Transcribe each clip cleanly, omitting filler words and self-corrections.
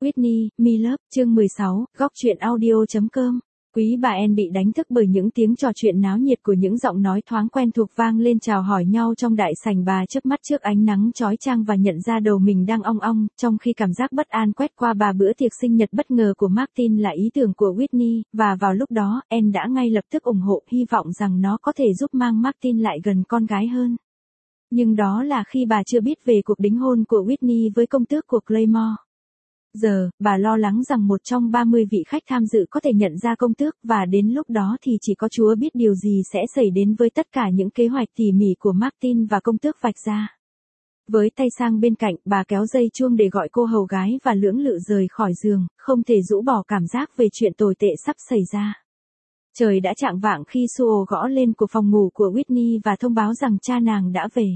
Whitney, Me Love, chương 16, góc truyện audio.com. Quý bà Anne bị đánh thức bởi những tiếng trò chuyện náo nhiệt của những giọng nói thoáng quen thuộc vang lên chào hỏi nhau trong đại sảnh. Bà chớp mắt trước ánh nắng chói chang và nhận ra đầu mình đang ong ong, trong khi cảm giác bất an quét qua bà. Bữa tiệc sinh nhật bất ngờ của Martin là ý tưởng của Whitney, và vào lúc đó, Anne đã ngay lập tức ủng hộ, hy vọng rằng nó có thể giúp mang Martin lại gần con gái hơn. Nhưng đó là khi bà chưa biết về cuộc đính hôn của Whitney với công tước của Claymore. Giờ, bà lo lắng rằng một trong 30 vị khách tham dự có thể nhận ra công tước, và đến lúc đó thì chỉ có Chúa biết điều gì sẽ xảy đến với tất cả những kế hoạch tỉ mỉ của Martin và công tước vạch ra. Với tay sang bên cạnh, bà kéo dây chuông để gọi cô hầu gái và lưỡng lự rời khỏi giường, không thể rũ bỏ cảm giác về chuyện tồi tệ sắp xảy ra. Trời đã chạng vạng khi Sue gõ lên của phòng ngủ của Whitney và thông báo rằng cha nàng đã về.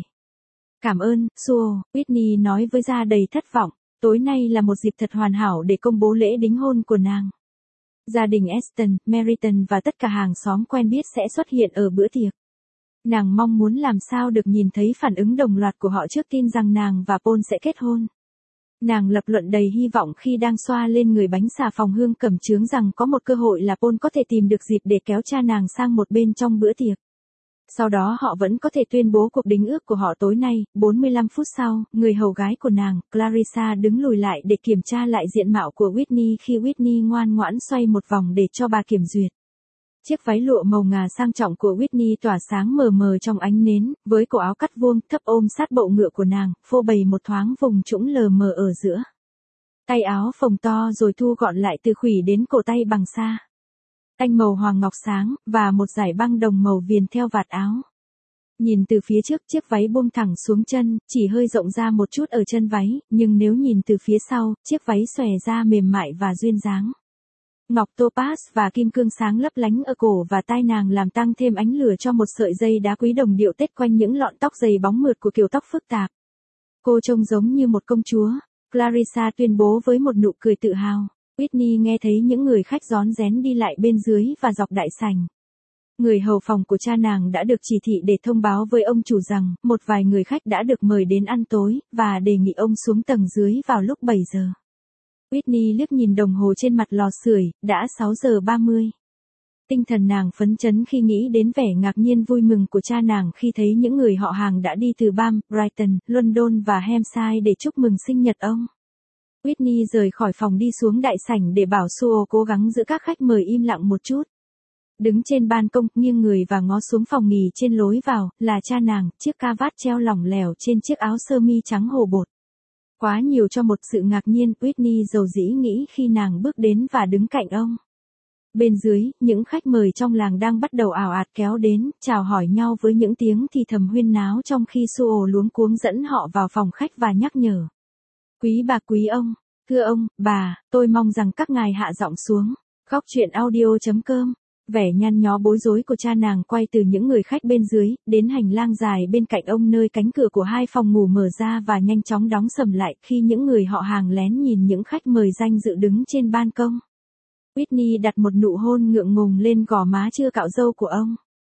Cảm ơn, Sue, Whitney nói với da đầy thất vọng. Tối nay là một dịp thật hoàn hảo để công bố lễ đính hôn của nàng. Gia đình Aston, Meriton và tất cả hàng xóm quen biết sẽ xuất hiện ở bữa tiệc. Nàng mong muốn làm sao được nhìn thấy phản ứng đồng loạt của họ trước tin rằng nàng và Paul sẽ kết hôn. Nàng lập luận đầy hy vọng khi đang xoa lên người bánh xà phòng hương cẩm chướng rằng có một cơ hội là Paul có thể tìm được dịp để kéo cha nàng sang một bên trong bữa tiệc. Sau đó họ vẫn có thể tuyên bố cuộc đính ước của họ tối nay. 45 phút sau, người hầu gái của nàng, Clarissa đứng lùi lại để kiểm tra lại diện mạo của Whitney khi Whitney ngoan ngoãn xoay một vòng để cho bà kiểm duyệt. Chiếc váy lụa màu ngà sang trọng của Whitney tỏa sáng mờ mờ trong ánh nến, với cổ áo cắt vuông thấp ôm sát bộ ngựa của nàng, phô bày một thoáng vùng trũng lờ mờ ở giữa. Tay áo phồng to rồi thu gọn lại từ khuỷu đến cổ tay bằng sa. Tanh màu hoàng ngọc sáng, và một dải băng đồng màu viền theo vạt áo. Nhìn từ phía trước, chiếc váy buông thẳng xuống chân, chỉ hơi rộng ra một chút ở chân váy, nhưng nếu nhìn từ phía sau, chiếc váy xòe ra mềm mại và duyên dáng. Ngọc topaz và kim cương sáng lấp lánh ở cổ và tai nàng làm tăng thêm ánh lửa cho một sợi dây đá quý đồng điệu tết quanh những lọn tóc dày bóng mượt của kiểu tóc phức tạp. Cô trông giống như một công chúa, Clarissa tuyên bố với một nụ cười tự hào. Whitney nghe thấy những người khách rón rén đi lại bên dưới và dọc đại sảnh. Người hầu phòng của cha nàng đã được chỉ thị để thông báo với ông chủ rằng, một vài người khách đã được mời đến ăn tối, và đề nghị ông xuống tầng dưới vào lúc 7 giờ. Whitney liếc nhìn đồng hồ trên mặt lò sưởi, đã 6 giờ 30. Tinh thần nàng phấn chấn khi nghĩ đến vẻ ngạc nhiên vui mừng của cha nàng khi thấy những người họ hàng đã đi từ Bath, Brighton, London và Hampshire để chúc mừng sinh nhật ông. Whitney rời khỏi phòng đi xuống đại sảnh để bảo Sue cố gắng giữ các khách mời im lặng một chút. Đứng trên ban công, nghiêng người và ngó xuống phòng nghỉ trên lối vào, là cha nàng, chiếc ca vát treo lỏng lẻo trên chiếc áo sơ mi trắng hồ bột. Quá nhiều cho một sự ngạc nhiên, Whitney dầu dĩ nghĩ khi nàng bước đến và đứng cạnh ông. Bên dưới, những khách mời trong làng đang bắt đầu ào ạt kéo đến, chào hỏi nhau với những tiếng thì thầm huyên náo trong khi Sue luống cuống dẫn họ vào phòng khách và nhắc nhở. Quý bà quý ông, thưa ông, bà, tôi mong rằng các ngài hạ giọng xuống. Góc truyện audio.com. Vẻ nhăn nhó bối rối của cha nàng quay từ những người khách bên dưới, đến hành lang dài bên cạnh ông nơi cánh cửa của hai phòng ngủ mở ra và nhanh chóng đóng sầm lại khi những người họ hàng lén nhìn những khách mời danh dự đứng trên ban công. Whitney đặt một nụ hôn ngượng ngùng lên gò má chưa cạo râu của ông.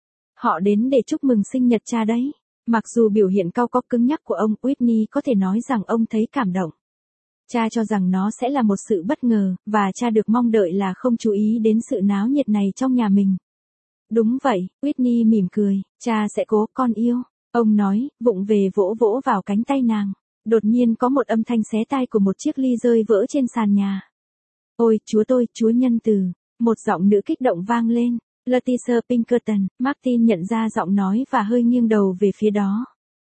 Họ đến để chúc mừng sinh nhật cha đấy. Mặc dù biểu hiện cau có cứng nhắc của ông, Whitney có thể nói rằng ông thấy cảm động. Cha cho rằng nó sẽ là một sự bất ngờ, và cha được mong đợi là không chú ý đến sự náo nhiệt này trong nhà mình. Đúng vậy, Whitney mỉm cười, cha sẽ cố, con yêu. Ông nói, vụng về vỗ vỗ vào cánh tay nàng. Đột nhiên có một âm thanh xé tai của một chiếc ly rơi vỡ trên sàn nhà. Ôi, chúa tôi, chúa nhân từ. Một giọng nữ kích động vang lên. Letitia Pinkerton. Martin nhận ra giọng nói và hơi nghiêng đầu về phía đó.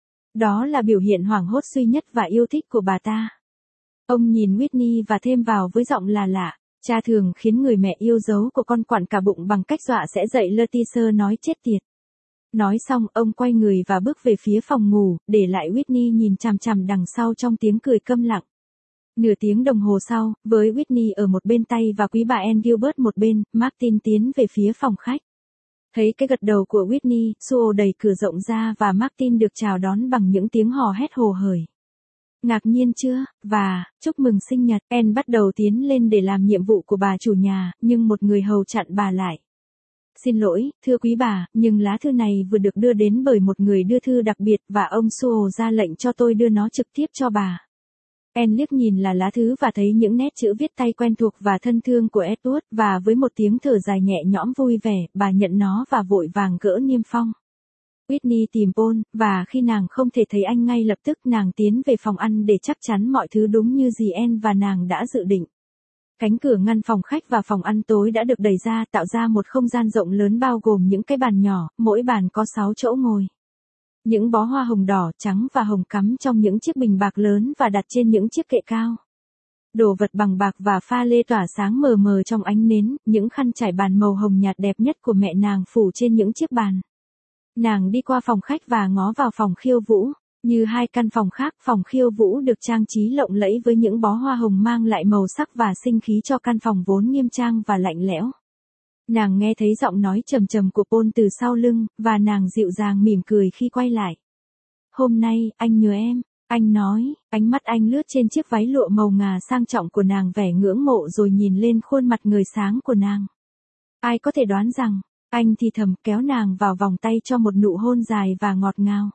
Đó là biểu hiện hoảng hốt duy nhất và yêu thích của bà ta. Ông nhìn Whitney và thêm vào với giọng là lạ. Cha thường khiến người mẹ yêu dấu của con quặn cả bụng bằng cách dọa sẽ dậy Letitia nói chết tiệt. Nói xong, ông quay người và bước về phía phòng ngủ, để lại Whitney nhìn chằm chằm đằng sau trong tiếng cười câm lặng. Nửa tiếng đồng hồ sau, với Whitney ở một bên tay và quý bà Anne Gilbert một bên, Martin tiến về phía phòng khách. Thấy cái gật đầu của Whitney, Sue đẩy cửa rộng ra và Martin được chào đón bằng những tiếng hò hét hồ hởi. Ngạc nhiên chưa, và, chúc mừng sinh nhật. Anne bắt đầu tiến lên để làm nhiệm vụ của bà chủ nhà, nhưng một người hầu chặn bà lại. Xin lỗi, thưa quý bà, nhưng lá thư này vừa được đưa đến bởi một người đưa thư đặc biệt và ông Sue ra lệnh cho tôi đưa nó trực tiếp cho bà. Anne liếc nhìn là lá thư và thấy những nét chữ viết tay quen thuộc và thân thương của Edward, và với một tiếng thở dài nhẹ nhõm vui vẻ, bà nhận nó và vội vàng gỡ niêm phong. Whitney tìm Paul, và khi nàng không thể thấy anh ngay lập tức, nàng tiến về phòng ăn để chắc chắn mọi thứ đúng như dì Anne và nàng đã dự định. Cánh cửa ngăn phòng khách và phòng ăn tối đã được đẩy ra, tạo ra một không gian rộng lớn bao gồm những cái bàn nhỏ, mỗi bàn có 6 chỗ ngồi. Những bó hoa hồng đỏ, trắng và hồng cắm trong những chiếc bình bạc lớn và đặt trên những chiếc kệ cao. Đồ vật bằng bạc và pha lê tỏa sáng mờ mờ trong ánh nến, những khăn trải bàn màu hồng nhạt đẹp nhất của mẹ nàng phủ trên những chiếc bàn. Nàng đi qua phòng khách và ngó vào phòng khiêu vũ. Như hai căn phòng khác, phòng khiêu vũ được trang trí lộng lẫy với những bó hoa hồng mang lại màu sắc và sinh khí cho căn phòng vốn nghiêm trang và lạnh lẽo. Nàng nghe thấy giọng nói trầm trầm của Paul từ sau lưng, và nàng dịu dàng mỉm cười khi quay lại. Hôm nay, anh nhớ em, anh nói, ánh mắt anh lướt trên chiếc váy lụa màu ngà sang trọng của nàng vẻ ngưỡng mộ rồi nhìn lên khuôn mặt ngời sáng của nàng. Ai có thể đoán rằng, anh thì thầm kéo nàng vào vòng tay cho một nụ hôn dài và ngọt ngào.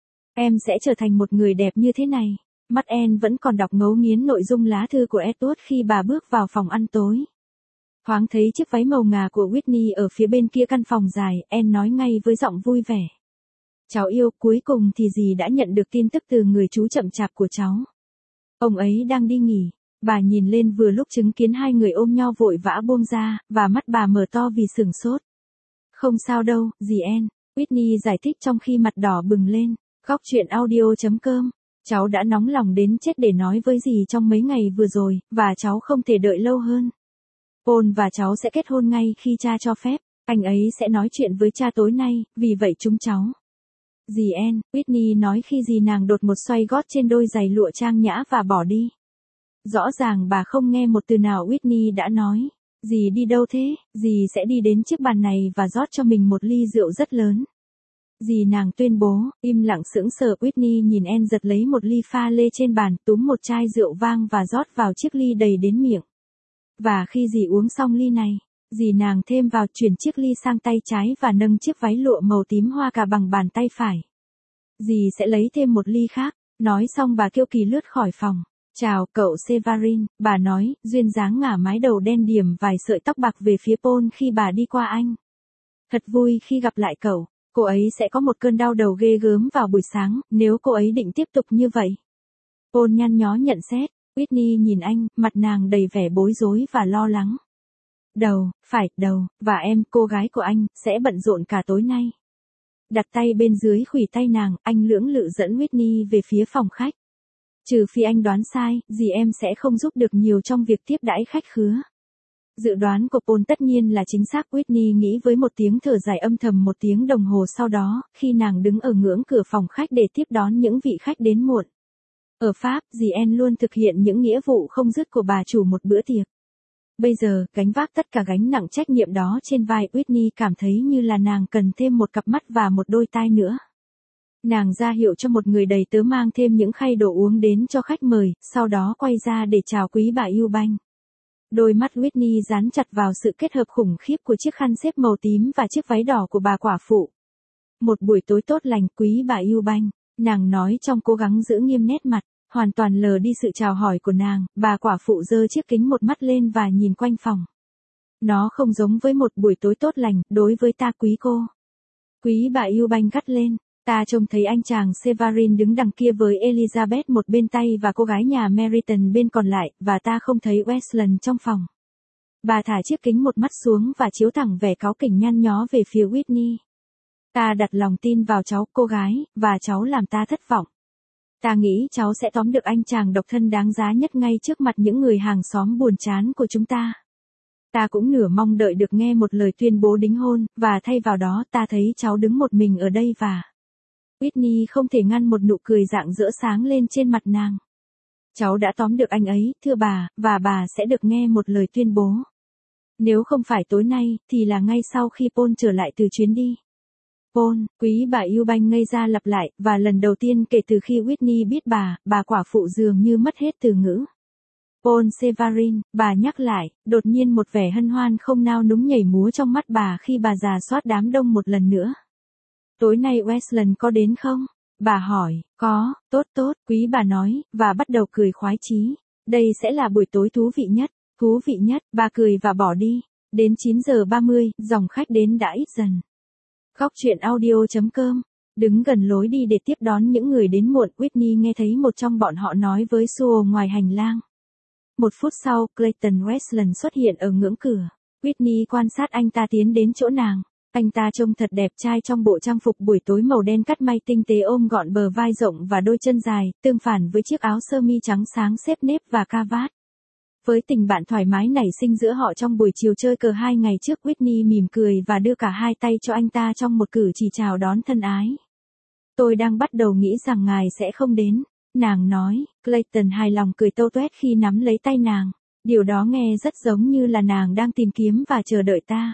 Em sẽ trở thành một người đẹp như thế này. Mắt Anne vẫn còn đọc ngấu nghiến nội dung lá thư của Edward khi bà bước vào phòng ăn tối. Thoáng thấy chiếc váy màu ngà của Whitney ở phía bên kia căn phòng dài, Anne nói ngay với giọng vui vẻ. Cháu yêu, cuối cùng thì dì đã nhận được tin tức từ người chú chậm chạp của cháu. Ông ấy đang đi nghỉ. Bà nhìn lên vừa lúc chứng kiến hai người ôm nhau vội vã buông ra, và mắt bà mở to vì sửng sốt. Không sao đâu, dì Anne, Whitney giải thích trong khi mặt đỏ bừng lên. Góc chuyện audio.com. Cháu đã nóng lòng đến chết để nói với dì trong mấy ngày vừa rồi, và cháu không thể đợi lâu hơn. Paul và cháu sẽ kết hôn ngay khi cha cho phép, anh ấy sẽ nói chuyện với cha tối nay, vì vậy chúng cháu. Dì Anne, Whitney nói khi dì nàng đột một xoay gót trên đôi giày lụa trang nhã và bỏ đi. Rõ ràng bà không nghe một từ nào Whitney đã nói. Dì đi đâu thế? Dì sẽ đi đến chiếc bàn này và rót cho mình một ly rượu rất lớn. Dì nàng tuyên bố, im lặng sững sờ. Whitney nhìn Anne giật lấy một ly pha lê trên bàn, túm một chai rượu vang và rót vào chiếc ly đầy đến miệng. Và khi dì uống xong ly này, dì nàng thêm vào, chuyển chiếc ly sang tay trái và nâng chiếc váy lụa màu tím hoa cà bằng bàn tay phải. Dì sẽ lấy thêm một ly khác. Nói xong bà kiêu kỳ lướt khỏi phòng. Chào, cậu Severin, bà nói, duyên dáng ngả mái đầu đen điểm vài sợi tóc bạc về phía Paul khi bà đi qua anh. Thật vui khi gặp lại cậu. Cô ấy sẽ có một cơn đau đầu ghê gớm vào buổi sáng, nếu cô ấy định tiếp tục như vậy. Paul nhăn nhó nhận xét. Whitney nhìn anh, mặt nàng đầy vẻ bối rối và lo lắng. Đầu, và em, cô gái của anh, sẽ bận rộn cả tối nay. Đặt tay bên dưới khuỷu tay nàng, anh lưỡng lự dẫn Whitney về phía phòng khách. Trừ phi anh đoán sai, dì em sẽ không giúp được nhiều trong việc tiếp đãi khách khứa. Dự đoán của Paul tất nhiên là chính xác. Whitney nghĩ với một tiếng thở dài âm thầm. Một tiếng đồng hồ sau đó, khi nàng đứng ở ngưỡng cửa phòng khách để tiếp đón những vị khách đến muộn. Ở Pháp, dì Anne luôn thực hiện những nghĩa vụ không dứt của bà chủ một bữa tiệc. Bây giờ, gánh vác tất cả gánh nặng trách nhiệm đó trên vai, Whitney cảm thấy như là nàng cần thêm một cặp mắt và một đôi tai nữa. Nàng ra hiệu cho một người đầy tớ mang thêm những khay đồ uống đến cho khách mời, sau đó quay ra để chào quý bà Eubank. Đôi mắt Whitney dán chặt vào sự kết hợp khủng khiếp của chiếc khăn xếp màu tím và chiếc váy đỏ của bà quả phụ. Một buổi tối tốt lành, quý bà Eubank, nàng nói trong cố gắng giữ nghiêm nét mặt, hoàn toàn lờ đi sự chào hỏi của nàng. Bà quả phụ giơ chiếc kính một mắt lên và nhìn quanh phòng. Nó không giống với một buổi tối tốt lành, đối với ta quý cô. Quý bà Eubank gắt lên. Ta trông thấy anh chàng Severin đứng đằng kia với Elizabeth một bên tay và cô gái nhà Meryton bên còn lại, và ta không thấy Westland trong phòng. Bà thả chiếc kính một mắt xuống và chiếu thẳng vẻ cáu kỉnh nhăn nhó về phía Whitney. Ta đặt lòng tin vào cháu, cô gái, và cháu làm ta thất vọng. Ta nghĩ cháu sẽ tóm được anh chàng độc thân đáng giá nhất ngay trước mặt những người hàng xóm buồn chán của chúng ta. Ta cũng nửa mong đợi được nghe một lời tuyên bố đính hôn, và thay vào đó ta thấy cháu đứng một mình ở đây và... Whitney không thể ngăn một nụ cười rạng rỡ sáng lên trên mặt nàng. Cháu đã tóm được anh ấy, thưa bà, và bà sẽ được nghe một lời tuyên bố. Nếu không phải tối nay, thì là ngay sau khi Paul trở lại từ chuyến đi. Paul, quý bà Eubank ngây ra lặp lại, và lần đầu tiên kể từ khi Whitney biết bà quả phụ dường như mất hết từ ngữ. Paul Severin, bà nhắc lại, đột nhiên một vẻ hân hoan không nao núng nhảy múa trong mắt bà khi bà rà soát đám đông một lần nữa. Tối nay Westland có đến không? Bà hỏi, có, tốt tốt, quý bà nói, và bắt đầu cười khoái chí. Đây sẽ là buổi tối thú vị nhất, bà cười và bỏ đi. Đến 9 giờ 30, dòng khách đến đã ít dần. Góc chuyện audio.com, đứng gần lối đi để tiếp đón những người đến muộn, Whitney nghe thấy một trong bọn họ nói với Sue ngoài hành lang. 1 phút sau, Clayton Westland xuất hiện ở ngưỡng cửa. Whitney quan sát anh ta tiến đến chỗ nàng. Anh ta trông thật đẹp trai trong bộ trang phục buổi tối màu đen cắt may tinh tế ôm gọn bờ vai rộng và đôi chân dài, tương phản với chiếc áo sơ mi trắng sáng xếp nếp và ca vát. Với tình bạn thoải mái nảy sinh giữa họ trong buổi chiều chơi cờ 2 ngày trước, Whitney mỉm cười và đưa cả hai tay cho anh ta trong một cử chỉ chào đón thân ái. Tôi đang bắt đầu nghĩ rằng ngài sẽ không đến, nàng nói. Clayton hài lòng cười tâu tuét khi nắm lấy tay nàng. Điều đó nghe rất giống như là nàng đang tìm kiếm và chờ đợi ta.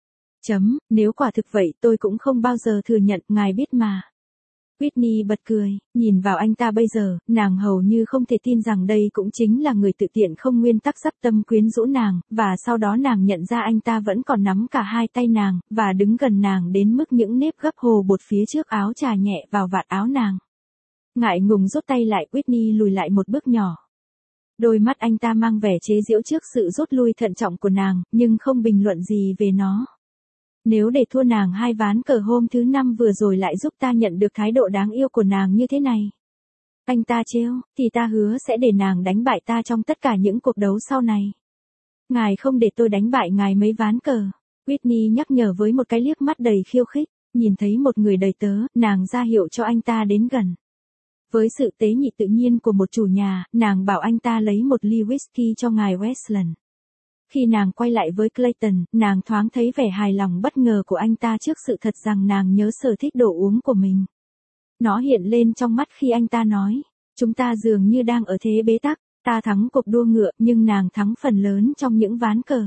Nếu quả thực vậy tôi cũng không bao giờ thừa nhận, ngài biết mà. Whitney bật cười, nhìn vào anh ta bây giờ, nàng hầu như không thể tin rằng đây cũng chính là người tự tiện không nguyên tắc dắp tâm quyến rũ nàng, và sau đó nàng nhận ra anh ta vẫn còn nắm cả hai tay nàng, và đứng gần nàng đến mức những nếp gấp hồ bột phía trước áo chà nhẹ vào vạt áo nàng. Ngại ngùng rút tay lại, Whitney lùi lại một bước nhỏ. Đôi mắt anh ta mang vẻ chế giễu trước sự rút lui thận trọng của nàng, nhưng không bình luận gì về nó. Nếu để thua nàng 2 ván cờ hôm thứ 5 vừa rồi lại giúp ta nhận được thái độ đáng yêu của nàng như thế này, anh ta trêu, thì ta hứa sẽ để nàng đánh bại ta trong tất cả những cuộc đấu sau này. Ngài không để tôi đánh bại ngài mấy ván cờ. Whitney nhắc nhở với một cái liếc mắt đầy khiêu khích. Nhìn thấy một người đầy tớ, nàng ra hiệu cho anh ta đến gần. Với sự tế nhị tự nhiên của một chủ nhà, nàng bảo anh ta lấy một ly whisky cho ngài Westland. Khi nàng quay lại với Clayton, nàng thoáng thấy vẻ hài lòng bất ngờ của anh ta trước sự thật rằng nàng nhớ sở thích đồ uống của mình. Nó hiện lên trong mắt khi anh ta nói, chúng ta dường như đang ở thế bế tắc, ta thắng cuộc đua ngựa nhưng nàng thắng phần lớn trong những ván cờ.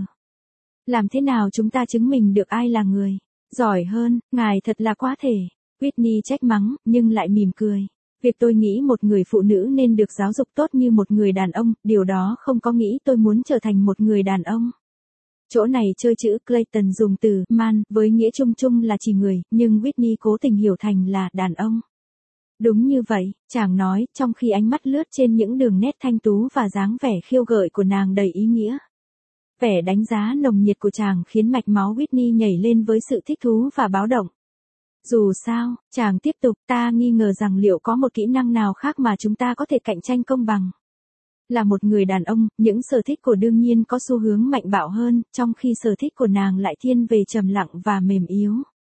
Làm thế nào chúng ta chứng minh được ai là người giỏi hơn, ngài thật là quá thể. Whitney trách mắng, nhưng lại mỉm cười. Việc tôi nghĩ một người phụ nữ nên được giáo dục tốt như một người đàn ông, điều đó không có nghĩ tôi muốn trở thành một người đàn ông. Chỗ này chơi chữ Clayton dùng từ man với nghĩa chung chung là chỉ người, nhưng Whitney cố tình hiểu thành là đàn ông. Đúng như vậy, chàng nói, trong khi ánh mắt lướt trên những đường nét thanh tú và dáng vẻ khiêu gợi của nàng đầy ý nghĩa. Vẻ đánh giá nồng nhiệt của chàng khiến mạch máu Whitney nhảy lên với sự thích thú và báo động. Dù sao, chàng tiếp tục, ta nghi ngờ rằng liệu có một kỹ năng nào khác mà chúng ta có thể cạnh tranh công bằng. Là một người đàn ông, những sở thích của đương nhiên có xu hướng mạnh bạo hơn, trong khi sở thích của nàng lại thiên về trầm lặng và mềm yếu.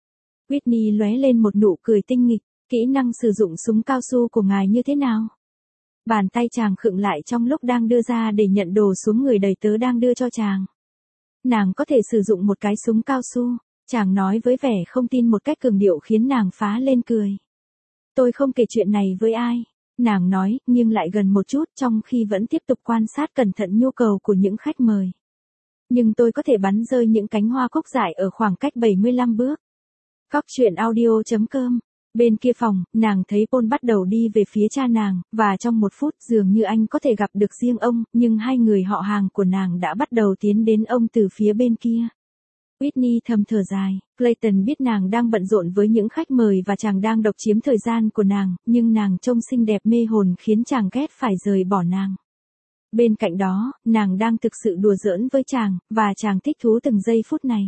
Whitney lóe lên một nụ cười tinh nghịch, kỹ năng sử dụng súng cao su của ngài như thế nào? Bàn tay chàng khựng lại trong lúc đang đưa ra để nhận đồ xuống người đầy tớ đang đưa cho chàng. Nàng có thể sử dụng một cái súng cao su. Chàng nói với vẻ không tin một cách cường điệu khiến nàng phá lên cười. Tôi không kể chuyện này với ai. Nàng nói, nhưng lại gần một chút trong khi vẫn tiếp tục quan sát cẩn thận nhu cầu của những khách mời. Nhưng tôi có thể bắn rơi những cánh hoa cúc dại ở khoảng cách 75 bước. Góc chuyện audio.com. Bên kia phòng, nàng thấy Paul bắt đầu đi về phía cha nàng, và trong 1 phút dường như anh có thể gặp được riêng ông, nhưng hai người họ hàng của nàng đã bắt đầu tiến đến ông từ phía bên kia. Whitney thầm thở dài, Clayton biết nàng đang bận rộn với những khách mời và chàng đang độc chiếm thời gian của nàng, nhưng nàng trông xinh đẹp mê hồn khiến chàng ghét phải rời bỏ nàng. Bên cạnh đó, nàng đang thực sự đùa giỡn với chàng, và chàng thích thú từng giây phút này.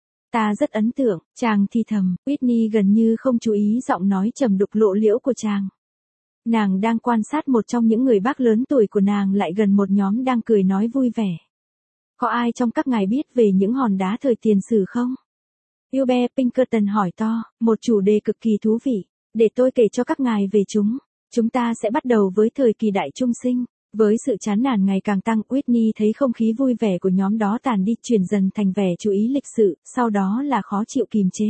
Ta rất ấn tượng, chàng thì thầm, Whitney gần như không chú ý giọng nói trầm đục lộ liễu của chàng. Nàng đang quan sát một trong những người bác lớn tuổi của nàng lại gần một nhóm đang cười nói vui vẻ. Có ai trong các ngài biết về những hòn đá thời tiền sử không? Hubert Pinkerton hỏi to, một chủ đề cực kỳ thú vị. Để tôi kể cho các ngài về chúng. Chúng ta sẽ bắt đầu với thời kỳ đại trung sinh. Với sự chán nản ngày càng tăng, Whitney thấy không khí vui vẻ của nhóm đó tàn đi, chuyển dần thành vẻ chú ý lịch sự, sau đó là khó chịu kìm chế.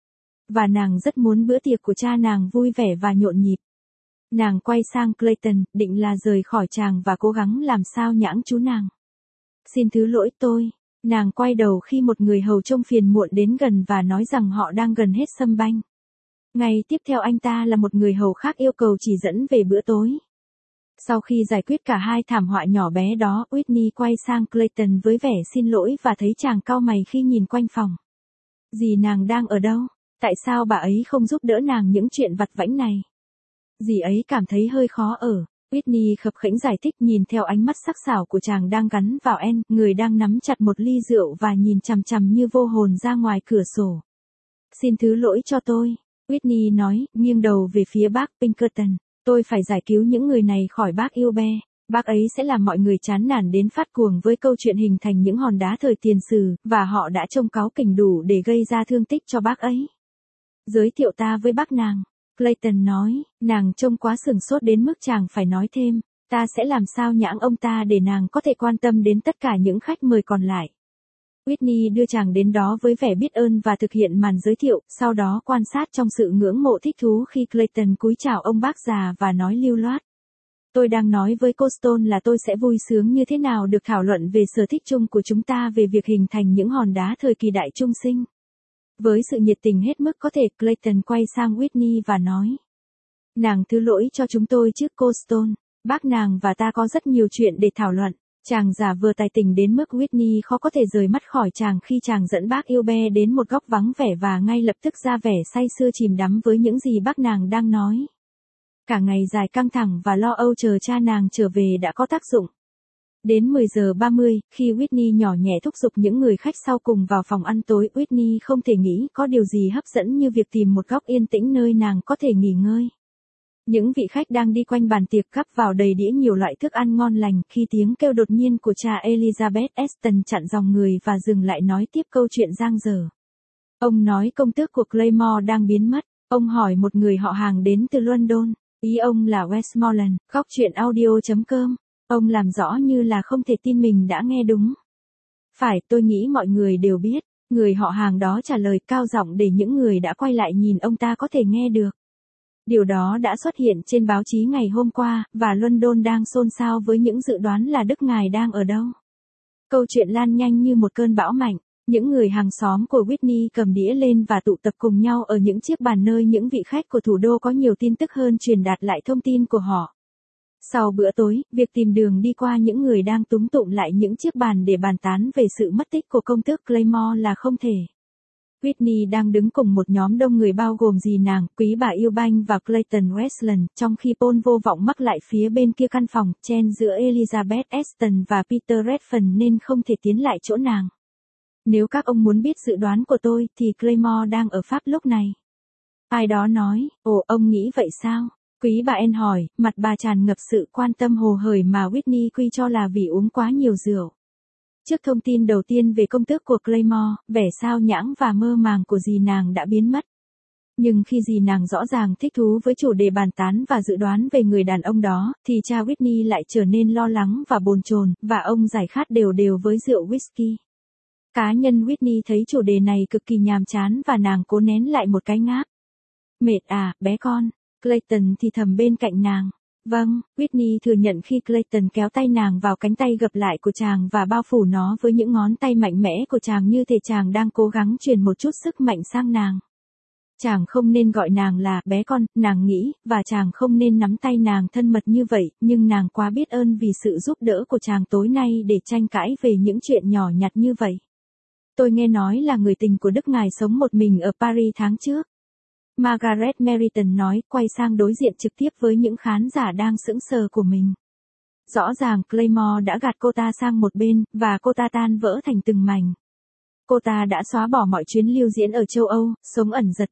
Và nàng rất muốn bữa tiệc của cha nàng vui vẻ và nhộn nhịp. Nàng quay sang Clayton, định là rời khỏi chàng và cố gắng làm sao nhãng chú nàng. Xin thứ lỗi tôi. Nàng quay đầu khi một người hầu trông phiền muộn đến gần và nói rằng họ đang gần hết sâm banh. Ngày tiếp theo anh ta là một người hầu khác yêu cầu chỉ dẫn về bữa tối. Sau khi giải quyết cả hai thảm họa nhỏ bé đó, Whitney quay sang Clayton với vẻ xin lỗi và thấy chàng cau mày khi nhìn quanh phòng. Dì nàng đang ở đâu? Tại sao bà ấy không giúp đỡ nàng những chuyện vặt vãnh này? Dì ấy cảm thấy hơi khó ở. Whitney khập khiễng giải thích nhìn theo ánh mắt sắc sảo của chàng đang gắn vào Anne, người đang nắm chặt một ly rượu và nhìn chằm chằm như vô hồn ra ngoài cửa sổ. Xin thứ lỗi cho tôi, Whitney nói, nghiêng đầu về phía bác Pinkerton. Tôi phải giải cứu những người này khỏi bác Ilbe. Bác ấy sẽ làm mọi người chán nản đến phát cuồng với câu chuyện hình thành những hòn đá thời tiền sử, và họ đã trông cáu kỉnh đủ để gây ra thương tích cho bác ấy. Giới thiệu ta với bác nàng. Clayton nói, nàng trông quá sửng sốt đến mức chàng phải nói thêm, ta sẽ làm sao nhãng ông ta để nàng có thể quan tâm đến tất cả những khách mời còn lại. Whitney đưa chàng đến đó với vẻ biết ơn và thực hiện màn giới thiệu, sau đó quan sát trong sự ngưỡng mộ thích thú khi Clayton cúi chào ông bác già và nói lưu loát. Tôi đang nói với cô Stone là tôi sẽ vui sướng như thế nào được thảo luận về sở thích chung của chúng ta về việc hình thành những hòn đá thời kỳ đại trung sinh. Với sự nhiệt tình hết mức có thể, Clayton quay sang Whitney và nói. Nàng thứ lỗi cho chúng tôi chứ cô Stone, bác nàng và ta có rất nhiều chuyện để thảo luận. Chàng giả vờ tài tình đến mức Whitney khó có thể rời mắt khỏi chàng khi chàng dẫn bác Ilbe đến một góc vắng vẻ và ngay lập tức ra vẻ say sưa chìm đắm với những gì bác nàng đang nói. Cả ngày dài căng thẳng và lo âu chờ cha nàng trở về đã có tác dụng. Đến 10 giờ 30, khi Whitney nhỏ nhẹ thúc giục những người khách sau cùng vào phòng ăn tối, Whitney không thể nghĩ có điều gì hấp dẫn như việc tìm một góc yên tĩnh nơi nàng có thể nghỉ ngơi. Những vị khách đang đi quanh bàn tiệc gắp vào đầy đĩa nhiều loại thức ăn ngon lành khi tiếng kêu đột nhiên của cha Elizabeth Eston chặn dòng người và dừng lại nói tiếp câu chuyện giang dở. Ông nói công tước của Claymore đang biến mất. Ông hỏi một người họ hàng đến từ London. Ý ông là Westmoreland. Góc chuyện audio.com. Ông làm rõ như là không thể tin mình đã nghe đúng. Phải, tôi nghĩ mọi người đều biết. Người họ hàng đó trả lời cao giọng để những người đã quay lại nhìn ông ta có thể nghe được. Điều đó đã xuất hiện trên báo chí ngày hôm qua, và London đang xôn xao với những dự đoán là Đức Ngài đang ở đâu. Câu chuyện lan nhanh như một cơn bão mạnh. Những người hàng xóm của Whitney cầm đĩa lên và tụ tập cùng nhau ở những chiếc bàn nơi những vị khách của thủ đô có nhiều tin tức hơn truyền đạt lại thông tin của họ. Sau bữa tối, việc tìm đường đi qua những người đang túm tụm lại những chiếc bàn để bàn tán về sự mất tích của công tước Claymore là không thể. Whitney đang đứng cùng một nhóm đông người bao gồm dì nàng, quý bà Eubank và Clayton Westland, trong khi Paul vô vọng mắc lại phía bên kia căn phòng, chen giữa Elizabeth Eston và Peter Redfern nên không thể tiến lại chỗ nàng. Nếu các ông muốn biết dự đoán của tôi thì Claymore đang ở Pháp lúc này. Ai đó nói, ồ ông nghĩ vậy sao? Quý bà Anne hỏi, mặt bà tràn ngập sự quan tâm hồ hởi mà Whitney quy cho là vì uống quá nhiều rượu. Trước thông tin đầu tiên về công tước của Claymore, vẻ sao nhãng và mơ màng của dì nàng đã biến mất. Nhưng khi dì nàng rõ ràng thích thú với chủ đề bàn tán và dự đoán về người đàn ông đó, thì cha Whitney lại trở nên lo lắng và bồn chồn, và ông giải khát đều đều với rượu whisky. Cá nhân Whitney thấy chủ đề này cực kỳ nhàm chán và nàng cố nén lại một cái ngáp. Mệt à, bé con, Clayton thì thầm bên cạnh nàng. Vâng, Whitney thừa nhận khi Clayton kéo tay nàng vào cánh tay gập lại của chàng và bao phủ nó với những ngón tay mạnh mẽ của chàng như thể chàng đang cố gắng truyền một chút sức mạnh sang nàng. Chàng không nên gọi nàng là bé con, nàng nghĩ, và chàng không nên nắm tay nàng thân mật như vậy, nhưng nàng quá biết ơn vì sự giúp đỡ của chàng tối nay để tranh cãi về những chuyện nhỏ nhặt như vậy. Tôi nghe nói là người tình của Đức Ngài sống một mình ở Paris tháng trước. Margaret Meriton nói, quay sang đối diện trực tiếp với những khán giả đang sững sờ của mình. Rõ ràng Claymore đã gạt cô ta sang một bên, và cô ta tan vỡ thành từng mảnh. Cô ta đã xóa bỏ mọi chuyến lưu diễn ở châu Âu, sống ẩn dật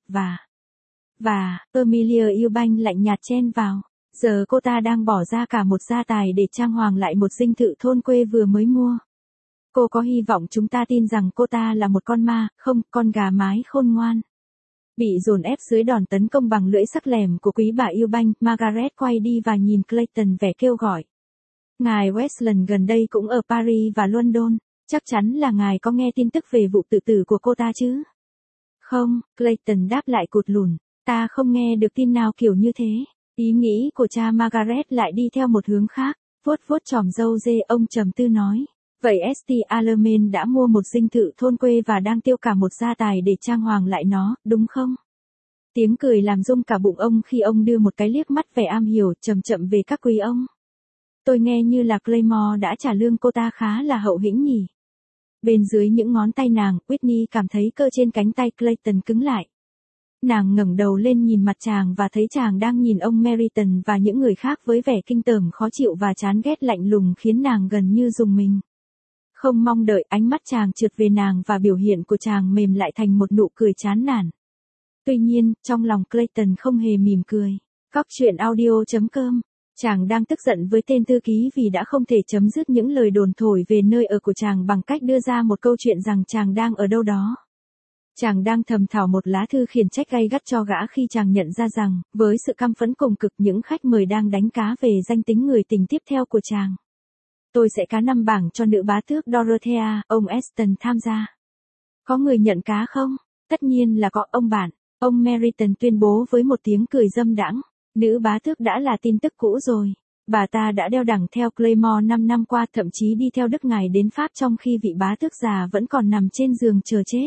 và Amelia Eubank lạnh nhạt chen vào. Giờ cô ta đang bỏ ra cả một gia tài để trang hoàng lại một dinh thự thôn quê vừa mới mua. Cô có hy vọng chúng ta tin rằng cô ta là một con ma, không, con gà mái khôn ngoan. Bị dồn ép dưới đòn tấn công bằng lưỡi sắc lẻm của quý bà Eubank, Margaret quay đi và nhìn Clayton vẻ kêu gọi. Ngài Westland gần đây cũng ở Paris và London, chắc chắn là ngài có nghe tin tức về vụ tự tử của cô ta chứ? Không, Clayton đáp lại cụt lùn, ta không nghe được tin nào kiểu như thế. Ý nghĩ của cha Margaret lại đi theo một hướng khác, vuốt vuốt chòm râu dê, ông trầm tư nói. Vậy St. Alermain đã mua một dinh thự thôn quê và đang tiêu cả một gia tài để trang hoàng lại nó, đúng không? Tiếng cười làm rung cả bụng ông khi ông đưa một cái liếc mắt vẻ am hiểu chậm chậm về các quý ông. Tôi nghe như là Claymore đã trả lương cô ta khá là hậu hĩnh nhỉ. Bên dưới những ngón tay nàng, Whitney cảm thấy cơ trên cánh tay Clayton cứng lại. Nàng ngẩng đầu lên nhìn mặt chàng và thấy chàng đang nhìn ông Meriton và những người khác với vẻ kinh tởm khó chịu và chán ghét lạnh lùng khiến nàng gần như rùng mình. Không mong đợi, ánh mắt chàng trượt về nàng và biểu hiện của chàng mềm lại thành một nụ cười chán nản. Tuy nhiên, trong lòng Clayton không hề mỉm cười. Góc truyện audio.com. Chàng đang tức giận với tên thư ký vì đã không thể chấm dứt những lời đồn thổi về nơi ở của chàng bằng cách đưa ra một câu chuyện rằng chàng đang ở đâu đó. Chàng đang thầm thảo một lá thư khiển trách gay gắt cho gã khi chàng nhận ra rằng, với sự căm phẫn cùng cực, những khách mời đang đánh cá về danh tính người tình tiếp theo của chàng. Tôi sẽ cá 5 bảng cho nữ bá tước Dorothea, ông Aston tham gia. Có người nhận cá không? Tất nhiên là có, ông bạn. Ông Meriton tuyên bố với một tiếng cười dâm đãng. Nữ bá tước đã là tin tức cũ rồi. Bà ta đã đeo đẳng theo Claymore 5 năm qua, thậm chí đi theo Đức Ngài đến Pháp trong khi vị bá tước già vẫn còn nằm trên giường chờ chết.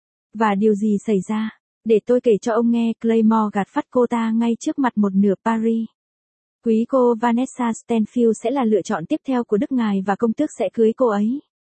Và điều gì xảy ra? Để tôi kể cho ông nghe. Claymore gạt phắt cô ta ngay trước mặt một nửa Paris. Quý cô Vanessa Stanfield sẽ là lựa chọn tiếp theo của Đức Ngài và công tước sẽ cưới cô ấy.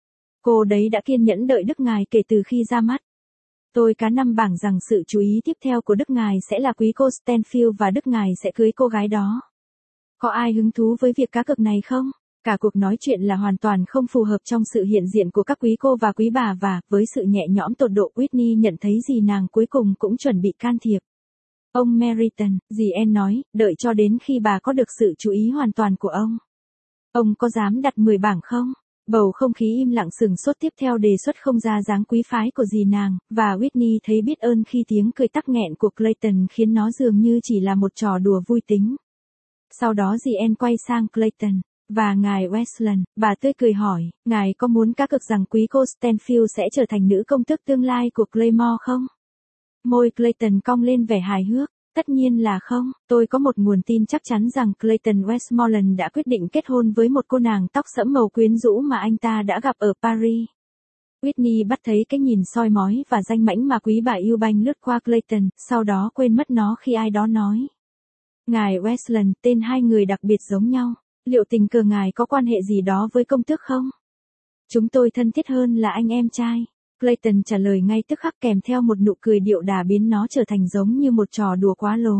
Cô đấy đã kiên nhẫn đợi Đức Ngài kể từ khi ra mắt. Tôi cá 5 bảng rằng sự chú ý tiếp theo của Đức Ngài sẽ là quý cô Stanfield và Đức Ngài sẽ cưới cô gái đó. Có ai hứng thú với việc cá cược này không? Cả cuộc nói chuyện là hoàn toàn không phù hợp trong sự hiện diện của các quý cô và quý bà và, với sự nhẹ nhõm tột độ, Whitney nhận thấy gì nàng cuối cùng cũng chuẩn bị can thiệp. Ông Meriton, dì Anne nói, đợi cho đến khi bà có được sự chú ý hoàn toàn của ông. Ông có dám đặt 10 bảng không? Bầu không khí im lặng sừng sốt tiếp theo đề xuất không ra dáng quý phái của dì nàng, và Whitney thấy biết ơn khi tiếng cười tắc nghẹn của Clayton khiến nó dường như chỉ là một trò đùa vui tính. Sau đó dì Anne quay sang Clayton. Và ngài Westland, bà tươi cười hỏi, ngài có muốn cá cược rằng quý cô Stanfield sẽ trở thành nữ công tước tương lai của Claymore không? Môi Clayton cong lên vẻ hài hước. Tất nhiên là không, tôi có một nguồn tin chắc chắn rằng Clayton Westmoreland đã quyết định kết hôn với một cô nàng tóc sẫm màu quyến rũ mà anh ta đã gặp ở Paris. Whitney bắt thấy cái nhìn soi mói và danh mãnh mà quý bà yêu banh lướt qua Clayton, sau đó quên mất nó khi ai đó nói. Ngài Westland, tên hai người đặc biệt giống nhau. Liệu tình cờ ngài có quan hệ gì đó với công tước không? Chúng tôi thân thiết hơn là anh em trai. Clayton trả lời ngay tức khắc kèm theo một nụ cười điệu đà biến nó trở thành giống như một trò đùa quá lố.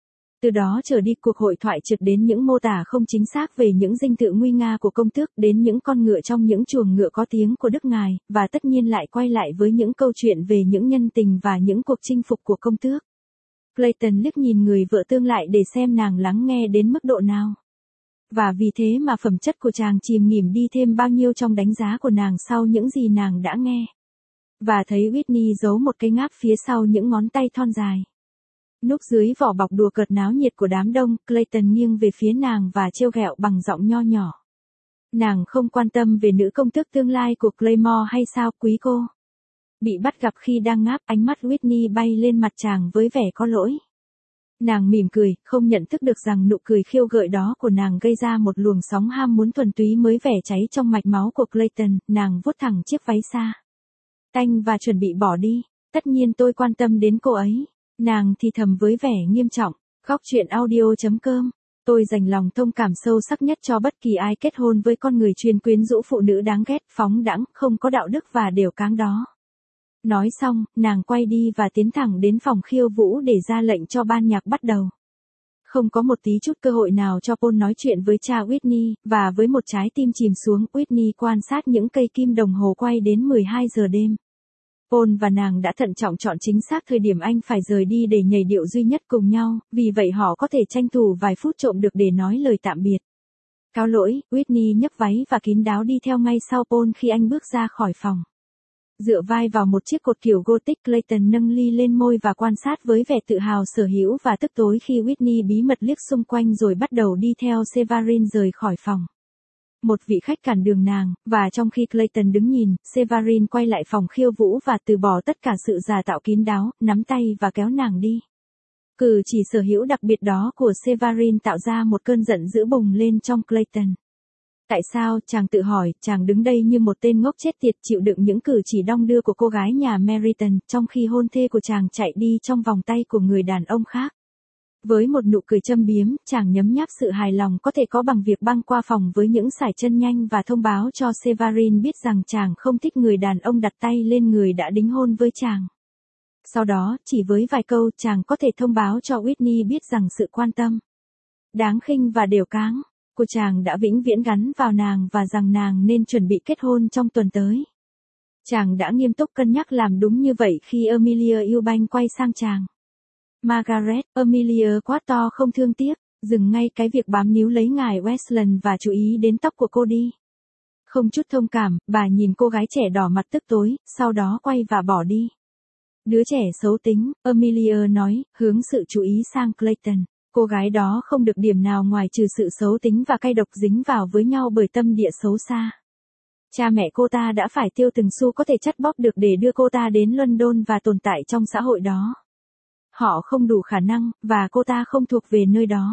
Từ đó trở đi cuộc hội thoại trượt đến những mô tả không chính xác về những dinh thự nguy nga của công tước, đến những con ngựa trong những chuồng ngựa có tiếng của Đức Ngài, và tất nhiên lại quay lại với những câu chuyện về những nhân tình và những cuộc chinh phục của công tước. Clayton liếc nhìn người vợ tương lại để xem nàng lắng nghe đến mức độ nào. Và vì thế mà phẩm chất của chàng chìm nghỉm đi thêm bao nhiêu trong đánh giá của nàng sau những gì nàng đã nghe. Và thấy Whitney giấu một cái ngáp phía sau những ngón tay thon dài. Núp dưới vỏ bọc đùa cợt náo nhiệt của đám đông, Clayton nghiêng về phía nàng và trêu ghẹo bằng giọng nho nhỏ. Nàng không quan tâm về nữ công tước tương lai của Claymore hay sao, quý cô? Bị bắt gặp khi đang ngáp, ánh mắt Whitney bay lên mặt chàng với vẻ có lỗi. Nàng mỉm cười, không nhận thức được rằng nụ cười khiêu gợi đó của nàng gây ra một luồng sóng ham muốn thuần túy mới vẻ cháy trong mạch máu của Clayton. Nàng vuốt thẳng chiếc váy xa tanh và chuẩn bị bỏ đi. Tất nhiên tôi quan tâm đến cô ấy. Nàng thì thầm với vẻ nghiêm trọng. Góc truyện audio.com. Tôi dành lòng thông cảm sâu sắc nhất cho bất kỳ ai kết hôn với con người chuyên quyến rũ phụ nữ đáng ghét, phóng đãng, không có đạo đức và đều cáng đó. Nói xong, nàng quay đi và tiến thẳng đến phòng khiêu vũ để ra lệnh cho ban nhạc bắt đầu. Không có một tí chút cơ hội nào cho Paul nói chuyện với cha Whitney, và với một trái tim chìm xuống, Whitney quan sát những cây kim đồng hồ quay đến 12 giờ đêm. Paul và nàng đã thận trọng chọn chính xác thời điểm anh phải rời đi để nhảy điệu duy nhất cùng nhau, vì vậy họ có thể tranh thủ vài phút trộm được để nói lời tạm biệt. Cáo lỗi, Whitney nhấc váy và kín đáo đi theo ngay sau Paul khi anh bước ra khỏi phòng. Dựa vai vào một chiếc cột kiểu Gothic, Clayton nâng ly lên môi và quan sát với vẻ tự hào sở hữu và tức tối khi Whitney bí mật liếc xung quanh rồi bắt đầu đi theo Severin rời khỏi phòng. Một vị khách cản đường nàng, và trong khi Clayton đứng nhìn, Severin quay lại phòng khiêu vũ và từ bỏ tất cả sự giả tạo kín đáo, nắm tay và kéo nàng đi. Cử chỉ sở hữu đặc biệt đó của Severin tạo ra một cơn giận dữ bùng lên trong Clayton. Tại sao, chàng tự hỏi, chàng đứng đây như một tên ngốc chết tiệt chịu đựng những cử chỉ đong đưa của cô gái nhà Meriton, trong khi hôn thê của chàng chạy đi trong vòng tay của người đàn ông khác. Với một nụ cười châm biếm, chàng nhấm nháp sự hài lòng có thể có bằng việc băng qua phòng với những sải chân nhanh và thông báo cho Severin biết rằng chàng không thích người đàn ông đặt tay lên người đã đính hôn với chàng. Sau đó, chỉ với vài câu chàng có thể thông báo cho Whitney biết rằng sự quan tâm, đáng khinh và đều cáng của chàng đã vĩnh viễn gắn vào nàng và rằng nàng nên chuẩn bị kết hôn trong tuần tới. Chàng đã nghiêm túc cân nhắc làm đúng như vậy khi Amelia Ewbank quay sang chàng. Margaret, Amelia quát to không thương tiếc, dừng ngay cái việc bám níu lấy ngài Westland và chú ý đến tóc của cô đi. Không chút thông cảm, bà nhìn cô gái trẻ đỏ mặt tức tối, sau đó quay và bỏ đi. Đứa trẻ xấu tính, Amelia nói, hướng sự chú ý sang Clayton. Cô gái đó không được điểm nào ngoài trừ sự xấu tính và cay độc dính vào với nhau bởi tâm địa xấu xa. Cha mẹ cô ta đã phải tiêu từng xu có thể chắt bóp được để đưa cô ta đến London và tồn tại trong xã hội đó. Họ không đủ khả năng, và cô ta không thuộc về nơi đó.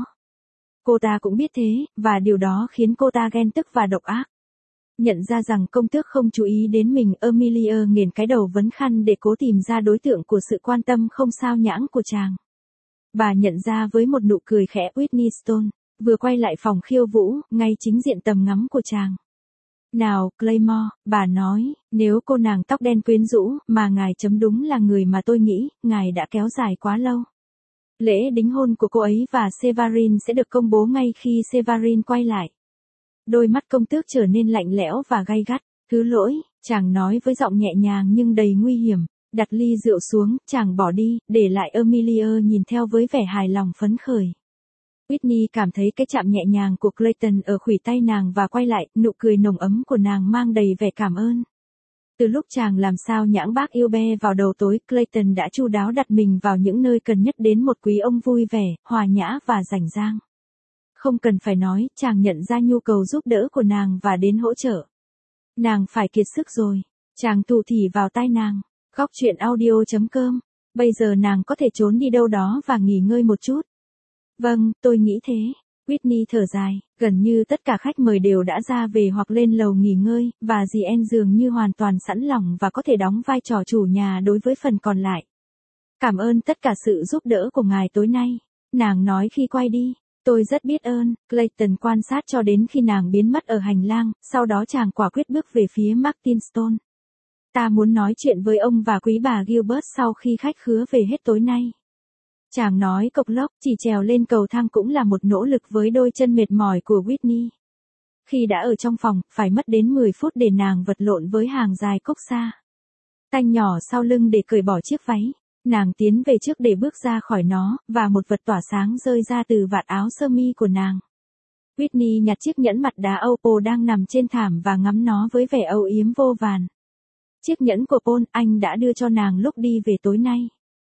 Cô ta cũng biết thế, và điều đó khiến cô ta ghen tức và độc ác. Nhận ra rằng công tước không chú ý đến mình, Amelia nghiền cái đầu vấn khăn để cố tìm ra đối tượng của sự quan tâm không sao nhãng của chàng. Bà nhận ra với một nụ cười khẽ Whitney Stone, vừa quay lại phòng khiêu vũ, ngay chính diện tầm ngắm của chàng. Nào, Claymore, bà nói, nếu cô nàng tóc đen quyến rũ, mà ngài chấm đúng là người mà tôi nghĩ, ngài đã kéo dài quá lâu. Lễ đính hôn của cô ấy và Severin sẽ được công bố ngay khi Severin quay lại. Đôi mắt công tước trở nên lạnh lẽo và gay gắt. Thứ lỗi, chàng nói với giọng nhẹ nhàng nhưng đầy nguy hiểm. Đặt ly rượu xuống, chàng bỏ đi, để lại Amelia nhìn theo với vẻ hài lòng phấn khởi. Whitney cảm thấy cái chạm nhẹ nhàng của Clayton ở khuỷu tay nàng và quay lại, nụ cười nồng ấm của nàng mang đầy vẻ cảm ơn. Từ lúc chàng làm sao nhãng bác yêu be vào đầu tối, Clayton đã chu đáo đặt mình vào những nơi cần nhất đến một quý ông vui vẻ, hòa nhã và rảnh rang. Không cần phải nói, chàng nhận ra nhu cầu giúp đỡ của nàng và đến hỗ trợ. Nàng phải kiệt sức rồi. Chàng thủ thỉ vào tai nàng. Góc truyện audio.com. Bây giờ nàng có thể trốn đi đâu đó và nghỉ ngơi một chút. Vâng, tôi nghĩ thế. Whitney thở dài, gần như tất cả khách mời đều đã ra về hoặc lên lầu nghỉ ngơi, và dì Anne dường như hoàn toàn sẵn lòng và có thể đóng vai trò chủ nhà đối với phần còn lại. Cảm ơn tất cả sự giúp đỡ của ngài tối nay, nàng nói khi quay đi. Tôi rất biết ơn. Clayton quan sát cho đến khi nàng biến mất ở hành lang, sau đó chàng quả quyết bước về phía Martinstone. Ta muốn nói chuyện với ông và quý bà Gilbert sau khi khách khứa về hết tối nay. Chàng nói cộc lốc, chỉ trèo lên cầu thang cũng là một nỗ lực với đôi chân mệt mỏi của Whitney. Khi đã ở trong phòng, phải mất đến 10 phút để nàng vật lộn với hàng dài cốc xa tanh nhỏ sau lưng để cởi bỏ chiếc váy. Nàng tiến về trước để bước ra khỏi nó, và một vật tỏa sáng rơi ra từ vạt áo sơ mi của nàng. Whitney nhặt chiếc nhẫn mặt đá opal đang nằm trên thảm và ngắm nó với vẻ âu yếm vô vàn. Chiếc nhẫn của Paul, anh đã đưa cho nàng lúc đi về tối nay.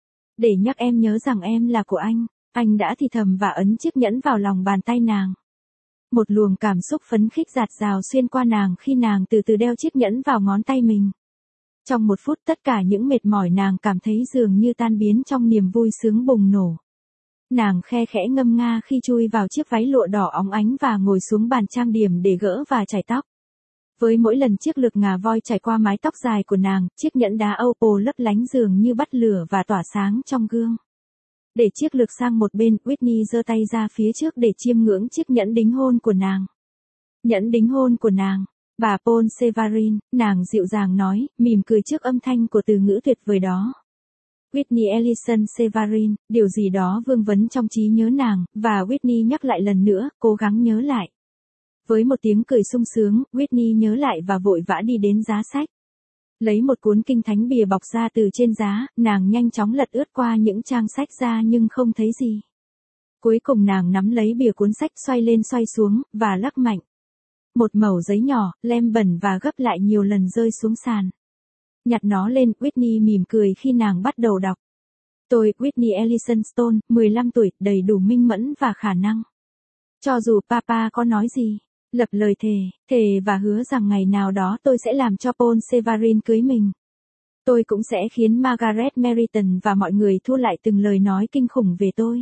Để nhắc em nhớ rằng em là của anh đã thì thầm và ấn chiếc nhẫn vào lòng bàn tay nàng. Một luồng cảm xúc phấn khích dạt dào xuyên qua nàng khi nàng từ từ đeo chiếc nhẫn vào ngón tay mình. Trong một phút tất cả những mệt mỏi nàng cảm thấy dường như tan biến trong niềm vui sướng bùng nổ. Nàng khe khẽ ngâm nga khi chui vào chiếc váy lụa đỏ óng ánh và ngồi xuống bàn trang điểm để gỡ và chải tóc. Với mỗi lần chiếc lược ngà voi chảy qua mái tóc dài của nàng, chiếc nhẫn đá opal lấp lánh dường như bắt lửa và tỏa sáng trong gương. Để chiếc lược sang một bên, Whitney giơ tay ra phía trước để chiêm ngưỡng chiếc nhẫn đính hôn của nàng. Nhẫn đính hôn của nàng. Bà Paul Severin, nàng dịu dàng nói, mỉm cười trước âm thanh của từ ngữ tuyệt vời đó. Whitney Ellison Severin, điều gì đó vương vấn trong trí nhớ nàng, và Whitney nhắc lại lần nữa, cố gắng nhớ lại. Với một tiếng cười sung sướng, Whitney nhớ lại và vội vã đi đến giá sách. Lấy một cuốn kinh thánh bìa bọc ra từ trên giá, nàng nhanh chóng lật ướt qua những trang sách ra nhưng không thấy gì. Cuối cùng nàng nắm lấy bìa cuốn sách xoay lên xoay xuống, và lắc mạnh. Một mẩu giấy nhỏ, lem bẩn và gấp lại nhiều lần rơi xuống sàn. Nhặt nó lên, Whitney mỉm cười khi nàng bắt đầu đọc. Tôi, Whitney Ellison Stone, 15 tuổi, đầy đủ minh mẫn và khả năng. Cho dù Papa có nói gì, lập lời thề và hứa rằng ngày nào đó tôi sẽ làm cho Paul Severin cưới mình. Tôi cũng sẽ khiến Margaret Meriton và mọi người thu lại từng lời nói kinh khủng về tôi.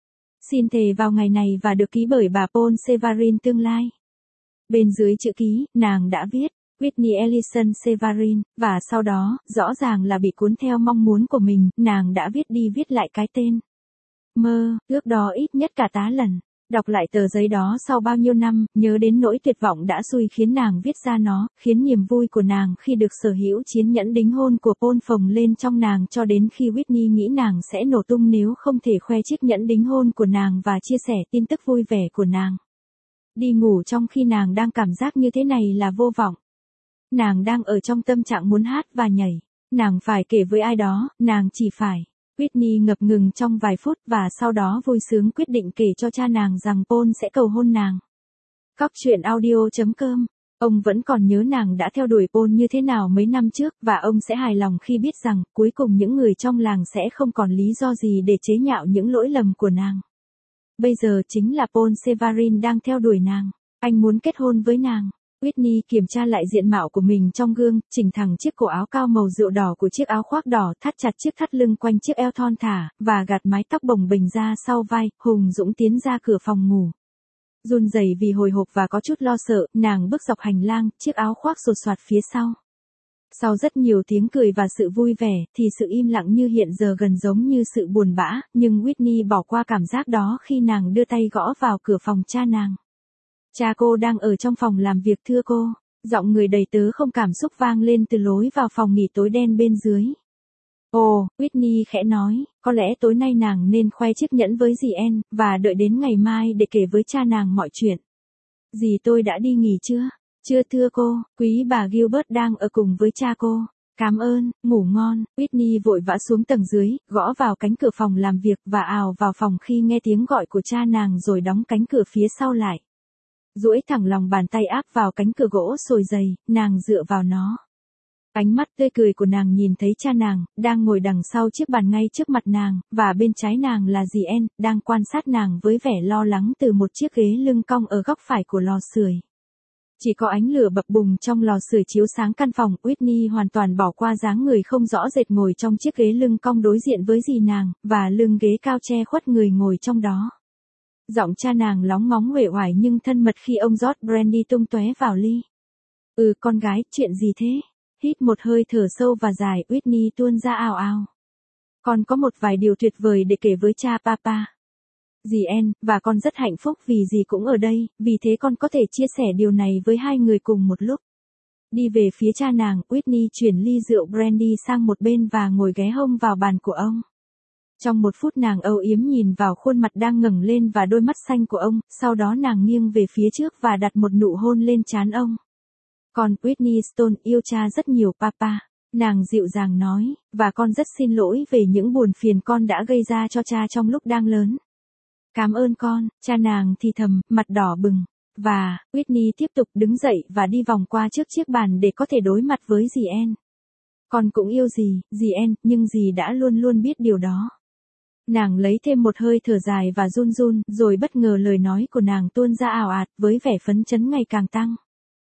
Xin thề vào ngày này và được ký bởi bà Paul Severin tương lai. Bên dưới chữ ký, nàng đã viết, Whitney Ellison Severin, và sau đó, rõ ràng là bị cuốn theo mong muốn của mình, nàng đã viết đi viết lại cái tên. Ước đó ít nhất cả tá lần. Đọc lại tờ giấy đó sau bao nhiêu năm, nhớ đến nỗi tuyệt vọng đã xui khiến nàng viết ra nó, khiến niềm vui của nàng khi được sở hữu chiến nhẫn đính hôn của Paul phồng lên trong nàng cho đến khi Whitney nghĩ nàng sẽ nổ tung nếu không thể khoe chiếc nhẫn đính hôn của nàng và chia sẻ tin tức vui vẻ của nàng. Đi ngủ trong khi nàng đang cảm giác như thế này là vô vọng. Nàng đang ở trong tâm trạng muốn hát và nhảy. Nàng phải kể với ai đó, nàng chỉ phải. Whitney ngập ngừng trong vài phút và sau đó vui sướng quyết định kể cho cha nàng rằng Paul sẽ cầu hôn nàng. Góc truyện audio.com. Ông vẫn còn nhớ nàng đã theo đuổi Paul như thế nào mấy năm trước và ông sẽ hài lòng khi biết rằng cuối cùng những người trong làng sẽ không còn lý do gì để chế nhạo những lỗi lầm của nàng. Bây giờ chính là Paul Severin đang theo đuổi nàng. Anh muốn kết hôn với nàng. Whitney kiểm tra lại diện mạo của mình trong gương, chỉnh thẳng chiếc cổ áo cao màu rượu đỏ của chiếc áo khoác đỏ, thắt chặt chiếc thắt lưng quanh chiếc eo thon thả, và gạt mái tóc bồng bềnh ra sau vai, hùng dũng tiến ra cửa phòng ngủ. Run rẩy vì hồi hộp và có chút lo sợ, nàng bước dọc hành lang, chiếc áo khoác sột soạt phía sau. Sau rất nhiều tiếng cười và sự vui vẻ, thì sự im lặng như hiện giờ gần giống như sự buồn bã, nhưng Whitney bỏ qua cảm giác đó khi nàng đưa tay gõ vào cửa phòng cha nàng. Cha cô đang ở trong phòng làm việc thưa cô. Giọng người đầy tớ không cảm xúc vang lên từ lối vào phòng nghỉ tối đen bên dưới. Ồ, Whitney khẽ nói, có lẽ tối nay nàng nên khoe chiếc nhẫn với dì Ann, và đợi đến ngày mai để kể với cha nàng mọi chuyện. Dì tôi đã đi nghỉ chưa? Chưa thưa cô, quý bà Gilbert đang ở cùng với cha cô. Cảm ơn, ngủ ngon. Whitney vội vã xuống tầng dưới, gõ vào cánh cửa phòng làm việc và ào vào phòng khi nghe tiếng gọi của cha nàng rồi đóng cánh cửa phía sau lại. Duỗi thẳng lòng bàn tay áp vào cánh cửa gỗ sồi dày, nàng dựa vào nó. Ánh mắt tươi cười của nàng nhìn thấy cha nàng, đang ngồi đằng sau chiếc bàn ngay trước mặt nàng, và bên trái nàng là dì Ann, đang quan sát nàng với vẻ lo lắng từ một chiếc ghế lưng cong ở góc phải của lò sưởi. Chỉ có ánh lửa bập bùng trong lò sưởi chiếu sáng căn phòng, Whitney hoàn toàn bỏ qua dáng người không rõ rệt ngồi trong chiếc ghế lưng cong đối diện với dì nàng, và lưng ghế cao che khuất người ngồi trong đó. Giọng cha nàng lóng ngóng uể oải nhưng thân mật khi ông rót brandy tung tóe vào ly. Con gái, chuyện gì thế? Hít một hơi thở sâu và dài, Whitney tuôn ra ào ào. Con có một vài điều tuyệt vời để kể với cha papa. Dì Ann, và con rất hạnh phúc vì dì cũng ở đây, vì thế con có thể chia sẻ điều này với hai người cùng một lúc. Đi về phía cha nàng, Whitney chuyển ly rượu brandy sang một bên và ngồi ghé hông vào bàn của ông. Trong một phút nàng âu yếm nhìn vào khuôn mặt đang ngẩng lên và đôi mắt xanh của ông, sau đó nàng nghiêng về phía trước và đặt một nụ hôn lên trán ông. Con, Whitney Stone, yêu cha rất nhiều papa. Nàng dịu dàng nói, và con rất xin lỗi về những buồn phiền con đã gây ra cho cha trong lúc đang lớn. Cảm ơn con, cha nàng thì thầm, mặt đỏ bừng. Và, Whitney tiếp tục đứng dậy và đi vòng qua trước chiếc bàn để có thể đối mặt với dì Ann. Con cũng yêu dì Ann, nhưng dì đã luôn luôn biết điều đó. Nàng lấy thêm một hơi thở dài và run run, rồi bất ngờ lời nói của nàng tuôn ra ào ạt với vẻ phấn chấn ngày càng tăng.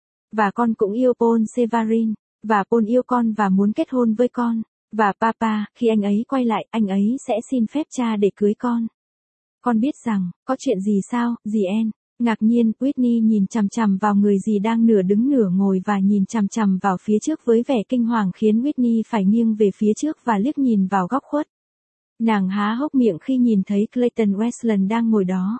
Và con cũng yêu Paul Severin, và Paul yêu con và muốn kết hôn với con. Và papa, khi anh ấy quay lại, anh ấy sẽ xin phép cha để cưới con. Con biết rằng, có chuyện gì sao, dì Ann? Ngạc nhiên, Whitney nhìn chằm chằm vào người dì đang nửa đứng nửa ngồi và nhìn chằm chằm vào phía trước với vẻ kinh hoàng khiến Whitney phải nghiêng về phía trước và liếc nhìn vào góc khuất. Nàng há hốc miệng khi nhìn thấy Clayton Westland đang ngồi đó.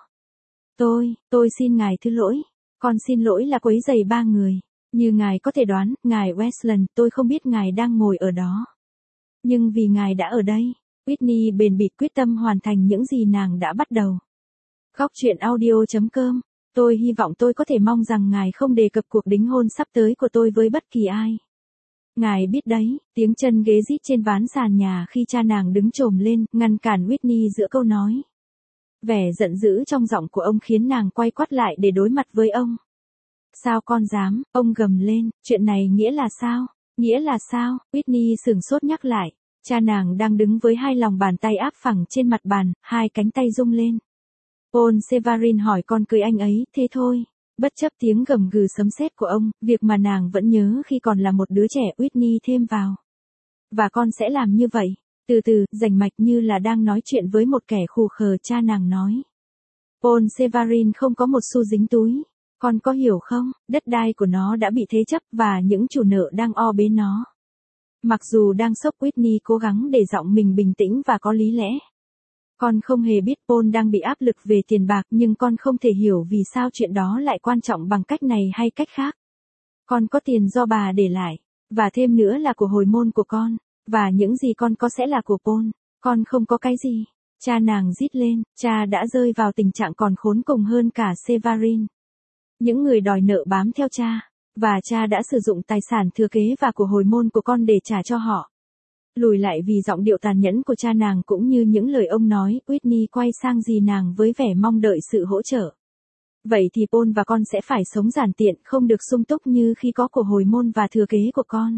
Tôi xin ngài thứ lỗi. Con xin lỗi là quấy rầy ba người. Như ngài có thể đoán, ngài Westland, tôi không biết ngài đang ngồi ở đó. Nhưng vì ngài đã ở đây, Whitney bền bỉ quyết tâm hoàn thành những gì nàng đã bắt đầu. Góc truyện audio.com. Tôi hy vọng tôi có thể mong rằng ngài không đề cập cuộc đính hôn sắp tới của tôi với bất kỳ ai. Ngài biết đấy, tiếng chân ghế rít trên ván sàn nhà khi cha nàng đứng chồm lên, ngăn cản Whitney giữa câu nói. Vẻ giận dữ trong giọng của ông khiến nàng quay quắt lại để đối mặt với ông. Sao con dám, ông gầm lên, chuyện này nghĩa là sao? Nghĩa là sao? Whitney sửng sốt nhắc lại. Cha nàng đang đứng với hai lòng bàn tay áp phẳng trên mặt bàn, hai cánh tay rung lên. Paul Severin hỏi con cưới anh ấy, thế thôi. Bất chấp tiếng gầm gừ sấm sét của ông, việc mà nàng vẫn nhớ khi còn là một đứa trẻ, Whitney thêm vào. Và con sẽ làm như vậy. Từ từ, rành mạch như là đang nói chuyện với một kẻ khù khờ, cha nàng nói. Paul Severin không có một xu dính túi. Con có hiểu không, đất đai của nó đã bị thế chấp và những chủ nợ đang o bế nó. Mặc dù đang sốc, Whitney cố gắng để giọng mình bình tĩnh và có lý lẽ. Con không hề biết Paul đang bị áp lực về tiền bạc nhưng con không thể hiểu vì sao chuyện đó lại quan trọng bằng cách này hay cách khác. Con có tiền do bà để lại, và thêm nữa là của hồi môn của con, và những gì con có sẽ là của Paul. Con không có cái gì. Cha nàng rít lên, cha đã rơi vào tình trạng còn khốn cùng hơn cả Severin. Những người đòi nợ bám theo cha, và cha đã sử dụng tài sản thừa kế và của hồi môn của con để trả cho họ. Lùi lại vì giọng điệu tàn nhẫn của cha nàng cũng như những lời ông nói, Whitney quay sang dì nàng với vẻ mong đợi sự hỗ trợ. Vậy thì Paul và con sẽ phải sống giản tiện, không được sung túc như khi có của hồi môn và thừa kế của con.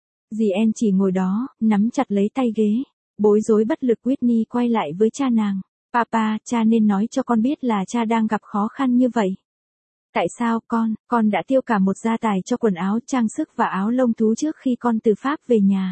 Dì Ann chỉ ngồi đó, nắm chặt lấy tay ghế. Bối rối bất lực, Whitney quay lại với cha nàng. Papa, cha nên nói cho con biết là cha đang gặp khó khăn như vậy. Tại sao con đã tiêu cả một gia tài cho quần áo, trang sức và áo lông thú trước khi con từ Pháp về nhà.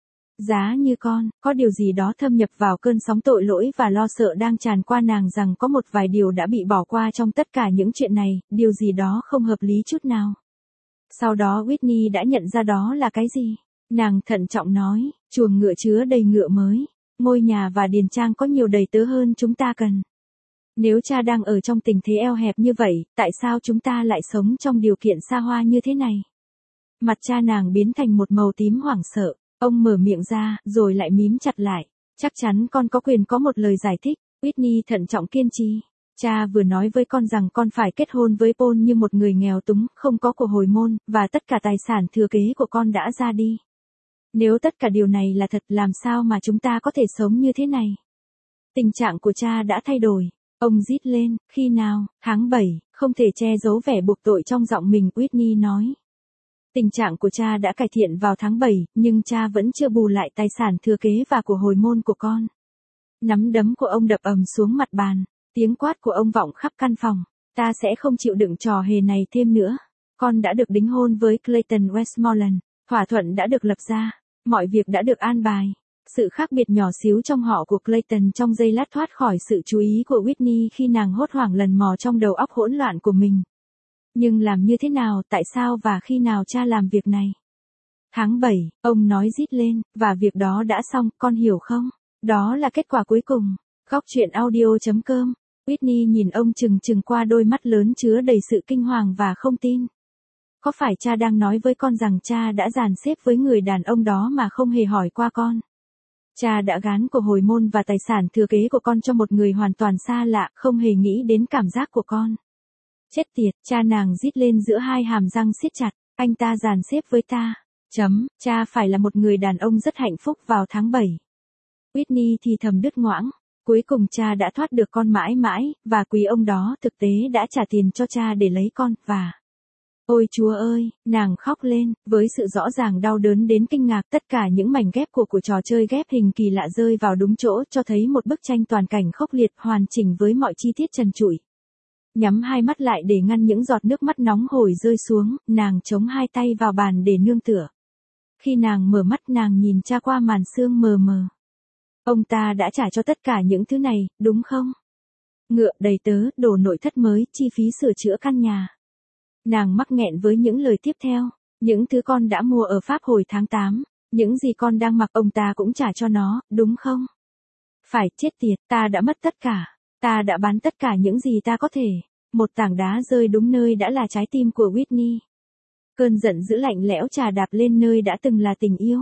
Giá như con, có điều gì đó thâm nhập vào cơn sóng tội lỗi và lo sợ đang tràn qua nàng rằng có một vài điều đã bị bỏ qua trong tất cả những chuyện này, điều gì đó không hợp lý chút nào. Sau đó Whitney đã nhận ra đó là cái gì. Nàng thận trọng nói, chuồng ngựa chứa đầy ngựa mới, ngôi nhà và điền trang có nhiều đầy tớ hơn chúng ta cần. Nếu cha đang ở trong tình thế eo hẹp như vậy, tại sao chúng ta lại sống trong điều kiện xa hoa như thế này? Mặt cha nàng biến thành một màu tím hoảng sợ, ông mở miệng ra, rồi lại mím chặt lại. Chắc chắn con có quyền có một lời giải thích, Whitney thận trọng kiên trì. Cha vừa nói với con rằng con phải kết hôn với Paul như một người nghèo túng, không có của hồi môn, và tất cả tài sản thừa kế của con đã ra đi. Nếu tất cả điều này là thật, làm sao mà chúng ta có thể sống như thế này? Tình trạng của cha đã thay đổi. Ông rít lên, khi nào, tháng 7, không thể che giấu vẻ buộc tội trong giọng mình, Whitney nói. Tình trạng của cha đã cải thiện vào tháng 7, nhưng cha vẫn chưa bù lại tài sản thừa kế và của hồi môn của con. Nắm đấm của ông đập ầm xuống mặt bàn, tiếng quát của ông vọng khắp căn phòng. Ta sẽ không chịu đựng trò hề này thêm nữa. Con đã được đính hôn với Clayton Westmoreland, thỏa thuận đã được lập ra, mọi việc đã được an bài. Sự khác biệt nhỏ xíu trong họ của Clayton trong giây lát thoát khỏi sự chú ý của Whitney khi nàng hốt hoảng lần mò trong đầu óc hỗn loạn của mình. Nhưng làm như thế nào, tại sao và khi nào cha làm việc này? Tháng 7, ông nói rít lên, và việc đó đã xong, con hiểu không? Đó là kết quả cuối cùng. Góc truyện audio.com. Whitney nhìn ông trừng trừng qua đôi mắt lớn chứa đầy sự kinh hoàng và không tin. Có phải cha đang nói với con rằng cha đã dàn xếp với người đàn ông đó mà không hề hỏi qua con? Cha đã gán của hồi môn và tài sản thừa kế của con cho một người hoàn toàn xa lạ, không hề nghĩ đến cảm giác của con. Chết tiệt, cha nàng rít lên giữa hai hàm răng siết chặt, anh ta dàn xếp với ta. Cha phải là một người đàn ông rất hạnh phúc vào tháng 7. Whitney thì thầm đứt ngoãng. Cuối cùng cha đã thoát được con mãi mãi, và quý ông đó thực tế đã trả tiền cho cha để lấy con, và... Ôi Chúa ơi, nàng khóc lên, với sự rõ ràng đau đớn đến kinh ngạc, tất cả những mảnh ghép của trò chơi ghép hình kỳ lạ rơi vào đúng chỗ, cho thấy một bức tranh toàn cảnh khốc liệt hoàn chỉnh với mọi chi tiết trần trụi. Nhắm hai mắt lại để ngăn những giọt nước mắt nóng hổi rơi xuống, nàng chống hai tay vào bàn để nương tựa. Khi nàng mở mắt nàng nhìn cha qua màn sương mờ mờ. Ông ta đã trả cho tất cả những thứ này, đúng không? Ngựa, đầy tớ, đồ nội thất mới, chi phí sửa chữa căn nhà. Nàng mắc nghẹn với những lời tiếp theo. Những thứ con đã mua ở Pháp hồi tháng 8, những gì con đang mặc ông ta cũng trả cho nó, đúng không? Phải, chết tiệt, ta đã mất tất cả. Ta đã bán tất cả những gì ta có thể. Một tảng đá rơi đúng nơi đã là trái tim của Whitney. Cơn giận dữ lạnh lẽo chà đạp lên nơi đã từng là tình yêu.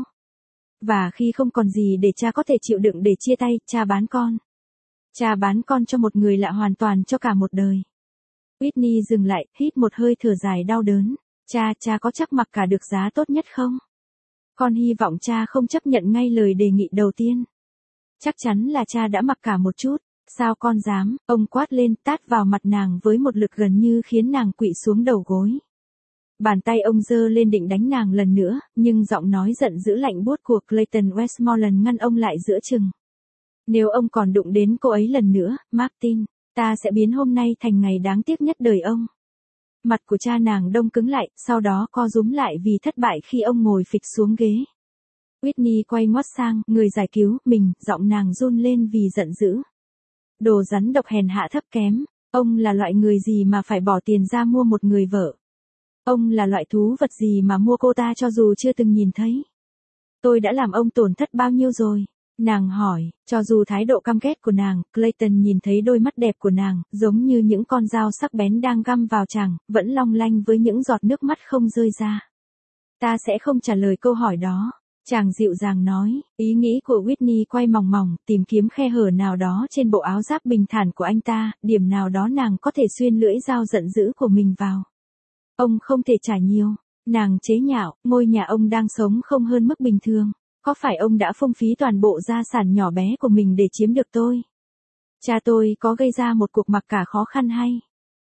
Và khi không còn gì để cha có thể chịu đựng để chia tay, cha bán con. Cha bán con cho một người lạ hoàn toàn cho cả một đời. Whitney dừng lại, hít một hơi thở dài đau đớn. Cha có chắc mặc cả được giá tốt nhất không? Con hy vọng cha không chấp nhận ngay lời đề nghị đầu tiên. Chắc chắn là cha đã mặc cả một chút. Sao con dám, ông quát lên, tát vào mặt nàng với một lực gần như khiến nàng quỵ xuống đầu gối. Bàn tay ông giơ lên định đánh nàng lần nữa, nhưng giọng nói giận dữ lạnh buốt của Clayton Westmoreland ngăn ông lại giữa chừng. Nếu ông còn đụng đến cô ấy lần nữa, Martin, ta sẽ biến hôm nay thành ngày đáng tiếc nhất đời ông. Mặt của cha nàng đông cứng lại, sau đó co rúm lại vì thất bại khi ông ngồi phịch xuống ghế. Whitney quay ngoắt sang, người giải cứu mình, giọng nàng run lên vì giận dữ. Đồ rắn độc hèn hạ thấp kém, ông là loại người gì mà phải bỏ tiền ra mua một người vợ? Ông là loại thú vật gì mà mua cô ta cho dù chưa từng nhìn thấy? Tôi đã làm ông tổn thất bao nhiêu rồi? Nàng hỏi, cho dù thái độ căm ghét của nàng, Clayton nhìn thấy đôi mắt đẹp của nàng, giống như những con dao sắc bén đang găm vào chàng, vẫn long lanh với những giọt nước mắt không rơi ra. Ta sẽ không trả lời câu hỏi đó. Chàng dịu dàng nói, ý nghĩ của Whitney quay mòng mòng, tìm kiếm khe hở nào đó trên bộ áo giáp bình thản của anh ta, điểm nào đó nàng có thể xuyên lưỡi dao giận dữ của mình vào. Ông không thể trả nhiều. Nàng chế nhạo, ngôi nhà ông đang sống không hơn mức bình thường. Có phải ông đã phung phí toàn bộ gia sản nhỏ bé của mình để chiếm được tôi? Cha tôi có gây ra một cuộc mặc cả khó khăn hay?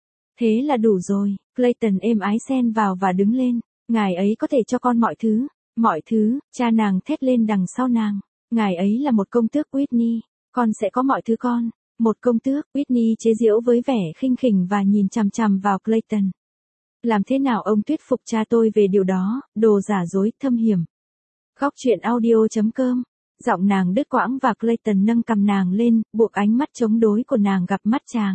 Thế là đủ rồi. Clayton êm ái xen vào và đứng lên. Ngài ấy có thể cho con mọi thứ. Mọi thứ, cha nàng thét lên đằng sau nàng. Ngài ấy là một công tước Whitney. Con sẽ có mọi thứ con. Một công tước, Whitney chế giễu với vẻ khinh khỉnh và nhìn chằm chằm vào Clayton. Làm thế nào ông thuyết phục cha tôi về điều đó, đồ giả dối, thâm hiểm. Góc truyện audio.com. Giọng nàng đứt quãng và Clayton nâng cằm nàng lên, buộc ánh mắt chống đối của nàng gặp mắt chàng.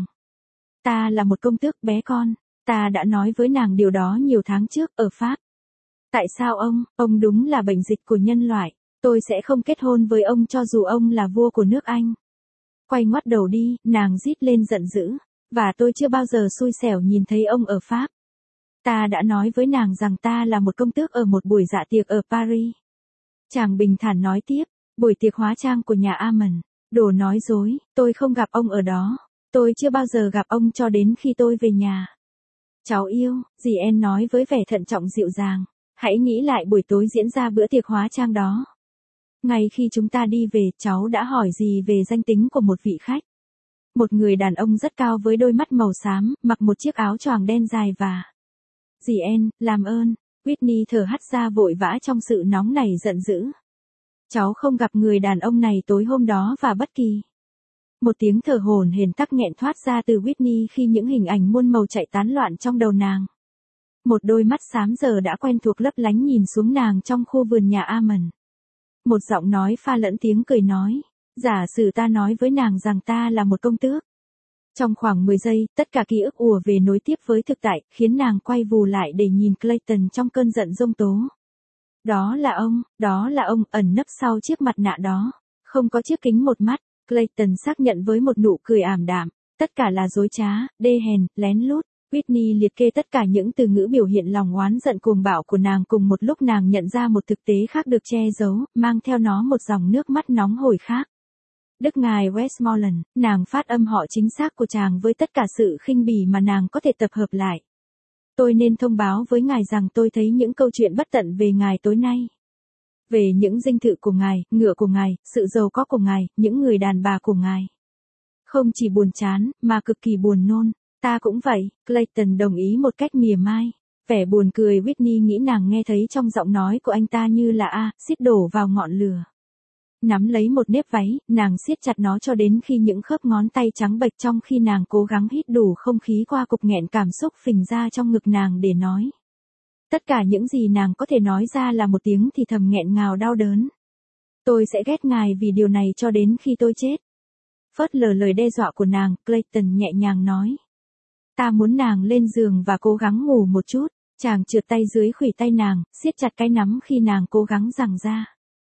Ta là một công tước bé con. Ta đã nói với nàng điều đó nhiều tháng trước, ở Pháp. Tại sao ông đúng là bệnh dịch của nhân loại. Tôi sẽ không kết hôn với ông cho dù ông là vua của nước Anh. Quay ngoắt đầu đi, nàng rít lên giận dữ. Và tôi chưa bao giờ xui xẻo nhìn thấy ông ở Pháp. Ta đã nói với nàng rằng ta là một công tước ở một buổi dạ tiệc ở Paris. Chàng bình thản nói tiếp, buổi tiệc hóa trang của nhà Amon. Đồ nói dối, tôi không gặp ông ở đó. Tôi chưa bao giờ gặp ông cho đến khi tôi về nhà. Cháu yêu, dì En nói với vẻ thận trọng dịu dàng. Hãy nghĩ lại buổi tối diễn ra bữa tiệc hóa trang đó. Ngay khi chúng ta đi về, cháu đã hỏi gì về danh tính của một vị khách. Một người đàn ông rất cao với đôi mắt màu xám, mặc một chiếc áo choàng đen dài và... Dì En, làm ơn. Whitney thở hắt ra vội vã trong sự nóng nảy giận dữ. Cháu không gặp người đàn ông này tối hôm đó và bất kỳ. Một tiếng thở hổn hển tắc nghẹn thoát ra từ Whitney khi những hình ảnh muôn màu chạy tán loạn trong đầu nàng. Một đôi mắt xám giờ đã quen thuộc lấp lánh nhìn xuống nàng trong khu vườn nhà Amon. Một giọng nói pha lẫn tiếng cười nói, giả sử ta nói với nàng rằng ta là một công tước. Trong khoảng 10 giây, tất cả ký ức ùa về nối tiếp với thực tại, khiến nàng quay vù lại để nhìn Clayton trong cơn giận giông tố. Đó là ông, ẩn nấp sau chiếc mặt nạ đó. Không có chiếc kính một mắt, Clayton xác nhận với một nụ cười ảm đạm. Tất cả là dối trá, đê hèn, lén lút. Whitney liệt kê tất cả những từ ngữ biểu hiện lòng oán giận cuồng bạo của nàng cùng một lúc nàng nhận ra một thực tế khác được che giấu, mang theo nó một dòng nước mắt nóng hổi khác. Đức ngài Westmoreland, nàng phát âm họ chính xác của chàng với tất cả sự khinh bỉ mà nàng có thể tập hợp lại. Tôi nên thông báo với ngài rằng tôi thấy những câu chuyện bất tận về ngài tối nay. Về những dinh thự của ngài, ngựa của ngài, sự giàu có của ngài, những người đàn bà của ngài. Không chỉ buồn chán, mà cực kỳ buồn nôn. Ta cũng vậy, Clayton đồng ý một cách mỉa mai. Vẻ buồn cười Whitney nghĩ nàng nghe thấy trong giọng nói của anh ta như là xít đổ vào ngọn lửa. Nắm lấy một nếp váy, nàng siết chặt nó cho đến khi những khớp ngón tay trắng bệch trong khi nàng cố gắng hít đủ không khí qua cục nghẹn cảm xúc phình ra trong ngực nàng để nói. Tất cả những gì nàng có thể nói ra là một tiếng thì thầm nghẹn ngào đau đớn. Tôi sẽ ghét ngài vì điều này cho đến khi tôi chết. Phớt lờ lời đe dọa của nàng, Clayton nhẹ nhàng nói. Ta muốn nàng lên giường và cố gắng ngủ một chút. Chàng trượt tay dưới khuỷu tay nàng, siết chặt cái nắm khi nàng cố gắng giằng ra.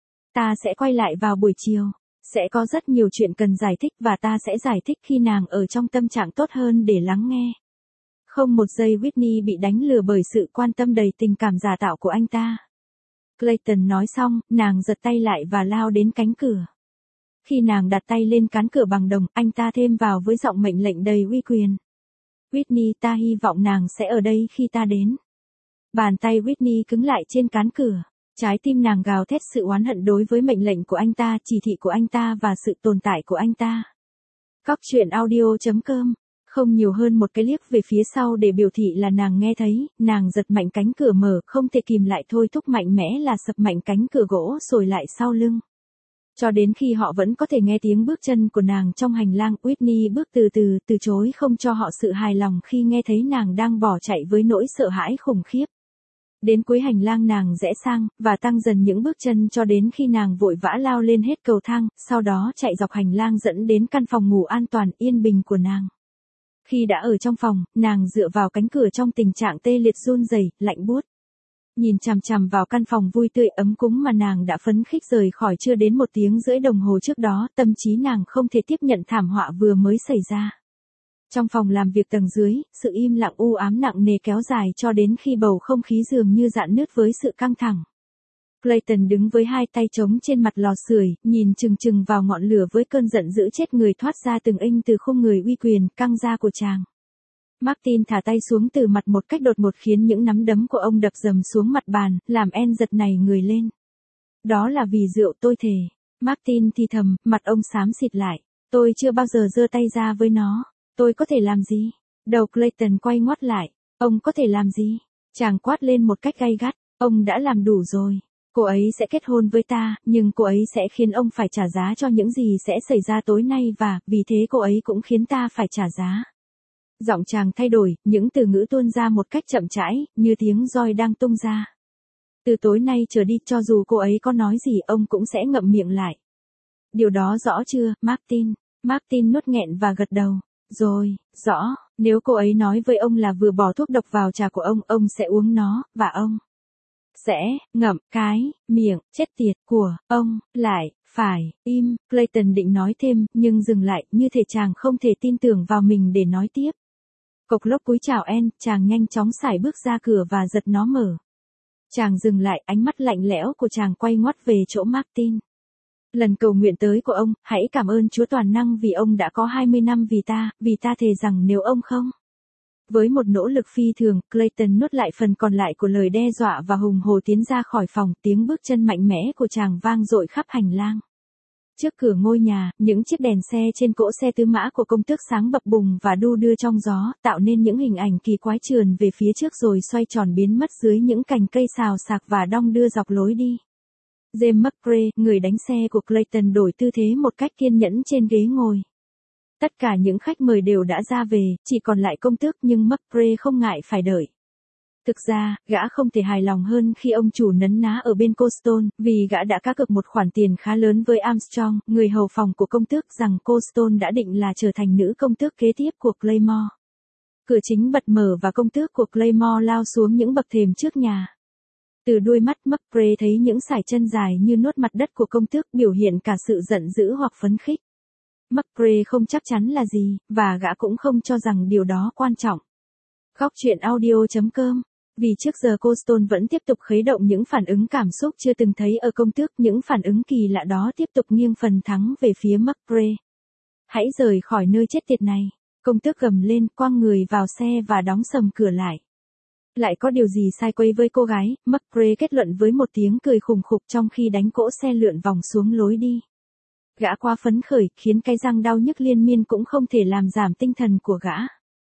Ta sẽ quay lại vào buổi chiều. Sẽ có rất nhiều chuyện cần giải thích và ta sẽ giải thích khi nàng ở trong tâm trạng tốt hơn để lắng nghe. Không một giây Whitney bị đánh lừa bởi sự quan tâm đầy tình cảm giả tạo của anh ta. Clayton nói xong, nàng giật tay lại và lao đến cánh cửa. Khi nàng đặt tay lên cán cửa bằng đồng, anh ta thêm vào với giọng mệnh lệnh đầy uy quyền. Whitney, ta hy vọng nàng sẽ ở đây khi ta đến. Bàn tay Whitney cứng lại trên cán cửa. Trái tim nàng gào thét sự oán hận đối với mệnh lệnh của anh ta, chỉ thị của anh ta và sự tồn tại của anh ta. Góc truyện audio.com. Không nhiều hơn một cái liếc về phía sau để biểu thị là nàng nghe thấy, nàng giật mạnh cánh cửa mở, không thể kìm lại thôi thúc mạnh mẽ là sập mạnh cánh cửa gỗ rồi lại sau lưng. Cho đến khi họ vẫn có thể nghe tiếng bước chân của nàng trong hành lang, Whitney bước từ từ, từ chối không cho họ sự hài lòng khi nghe thấy nàng đang bỏ chạy với nỗi sợ hãi khủng khiếp. Đến cuối hành lang nàng rẽ sang, và tăng dần những bước chân cho đến khi nàng vội vã lao lên hết cầu thang, sau đó chạy dọc hành lang dẫn đến căn phòng ngủ an toàn, yên bình của nàng. Khi đã ở trong phòng, nàng dựa vào cánh cửa trong tình trạng tê liệt run rẩy, lạnh buốt. Nhìn chằm chằm vào căn phòng vui tươi ấm cúng mà nàng đã phấn khích rời khỏi chưa đến 1 tiếng rưỡi đồng hồ trước đó, tâm trí nàng không thể tiếp nhận thảm họa vừa mới xảy ra. Trong phòng làm việc tầng dưới, sự im lặng u ám nặng nề kéo dài cho đến khi bầu không khí dường như rạn nứt với sự căng thẳng. Clayton đứng với 2 tay trống trên mặt lò sưởi, nhìn chừng chừng vào ngọn lửa với cơn giận dữ chết người thoát ra từng inh từ khung người uy quyền căng ra của chàng. Martin thả tay xuống từ mặt một cách đột ngột khiến những nắm đấm của ông đập dầm xuống mặt bàn, làm Anne giật nảy người lên. Đó là vì rượu tôi thề. Martin thì thầm, mặt ông xám xịt lại. Tôi chưa bao giờ giơ tay ra với nó. Tôi có thể làm gì? Đầu Clayton quay ngoắt lại. Ông có thể làm gì? Chàng quát lên một cách gay gắt. Ông đã làm đủ rồi. Cô ấy sẽ kết hôn với ta, nhưng cô ấy sẽ khiến ông phải trả giá cho những gì sẽ xảy ra tối nay và, vì thế cô ấy cũng khiến ta phải trả giá. Giọng chàng thay đổi, những từ ngữ tuôn ra một cách chậm rãi, như tiếng roi đang tung ra. Từ tối nay trở đi, cho dù cô ấy có nói gì ông cũng sẽ ngậm miệng lại. Điều đó rõ chưa, Martin? Martin nuốt nghẹn và gật đầu. Rồi, rõ, nếu cô ấy nói với ông là vừa bỏ thuốc độc vào trà của ông sẽ uống nó, và ông sẽ ngậm cái miệng chết tiệt của ông lại. Phải, im, Clayton định nói thêm, nhưng dừng lại, như thể chàng không thể tin tưởng vào mình để nói tiếp. Cộc lốc cúi chào Anne, chàng nhanh chóng sải bước ra cửa và giật nó mở. Chàng dừng lại, ánh mắt lạnh lẽo của chàng quay ngoắt về chỗ Martin. Lần cầu nguyện tới của ông, hãy cảm ơn Chúa toàn năng vì ông đã có 20 năm vì ta thề rằng nếu ông không. Với một nỗ lực phi thường, Clayton nuốt lại phần còn lại của lời đe dọa và hùng hồ tiến ra khỏi phòng, tiếng bước chân mạnh mẽ của chàng vang dội khắp hành lang. Trước cửa ngôi nhà, những chiếc đèn xe trên cỗ xe tứ mã của công tước sáng bập bùng và đu đưa trong gió, tạo nên những hình ảnh kỳ quái trườn về phía trước rồi xoay tròn biến mất dưới những cành cây xào xạc và đong đưa dọc lối đi. James McCrae, người đánh xe của Clayton đổi tư thế một cách kiên nhẫn trên ghế ngồi. Tất cả những khách mời đều đã ra về, chỉ còn lại công tước nhưng McCrae không ngại phải đợi. Thực ra, gã không thể hài lòng hơn khi ông chủ nấn ná ở bên cô Stone, vì gã đã cá cược một khoản tiền khá lớn với Armstrong, người hầu phòng của công tước, rằng cô Stone đã định là trở thành nữ công tước kế tiếp của Claymore. Cửa chính bật mở và công tước của Claymore lao xuống những bậc thềm trước nhà. Từ đuôi mắt McCrae thấy những sải chân dài như nuốt mặt đất của công tước biểu hiện cả sự giận dữ hoặc phấn khích. McCrae không chắc chắn là gì, và gã cũng không cho rằng điều đó quan trọng. Góc truyện audio.com. Vì trước giờ cô Stone vẫn tiếp tục khuấy động những phản ứng cảm xúc chưa từng thấy ở công tước, những phản ứng kỳ lạ đó tiếp tục nghiêng phần thắng về phía McCrae. Hãy rời khỏi nơi chết tiệt này. Công tước gầm lên, quăng người vào xe và đóng sầm cửa lại. Lại có điều gì sai quấy với cô gái, McCrae kết luận với một tiếng cười khủng khục trong khi đánh cỗ xe lượn vòng xuống lối đi. Gã quá phấn khởi, khiến cái răng đau nhức liên miên cũng không thể làm giảm tinh thần của gã.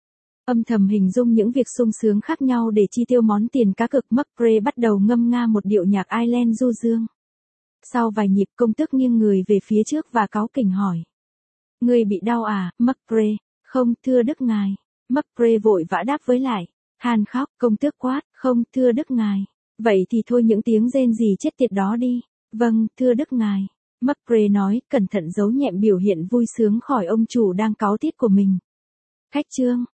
Âm thầm hình dung những việc sung sướng khác nhau để chi tiêu món tiền cá cược, McCrae bắt đầu ngâm nga một điệu nhạc Ireland du dương. Sau vài nhịp, công tước nghiêng người về phía trước và cáu kỉnh hỏi. Người bị đau à, McCrae? Không, thưa đức ngài. McCrae vội vã đáp với lại. Hàn khóc, công tước quát, không, thưa đức ngài. Vậy thì thôi những tiếng rên rỉ chết tiệt đó đi. Vâng, thưa đức ngài. McCrae nói, cẩn thận giấu nhẹm biểu hiện vui sướng khỏi ông chủ đang cáu tiết của mình. Khách trương,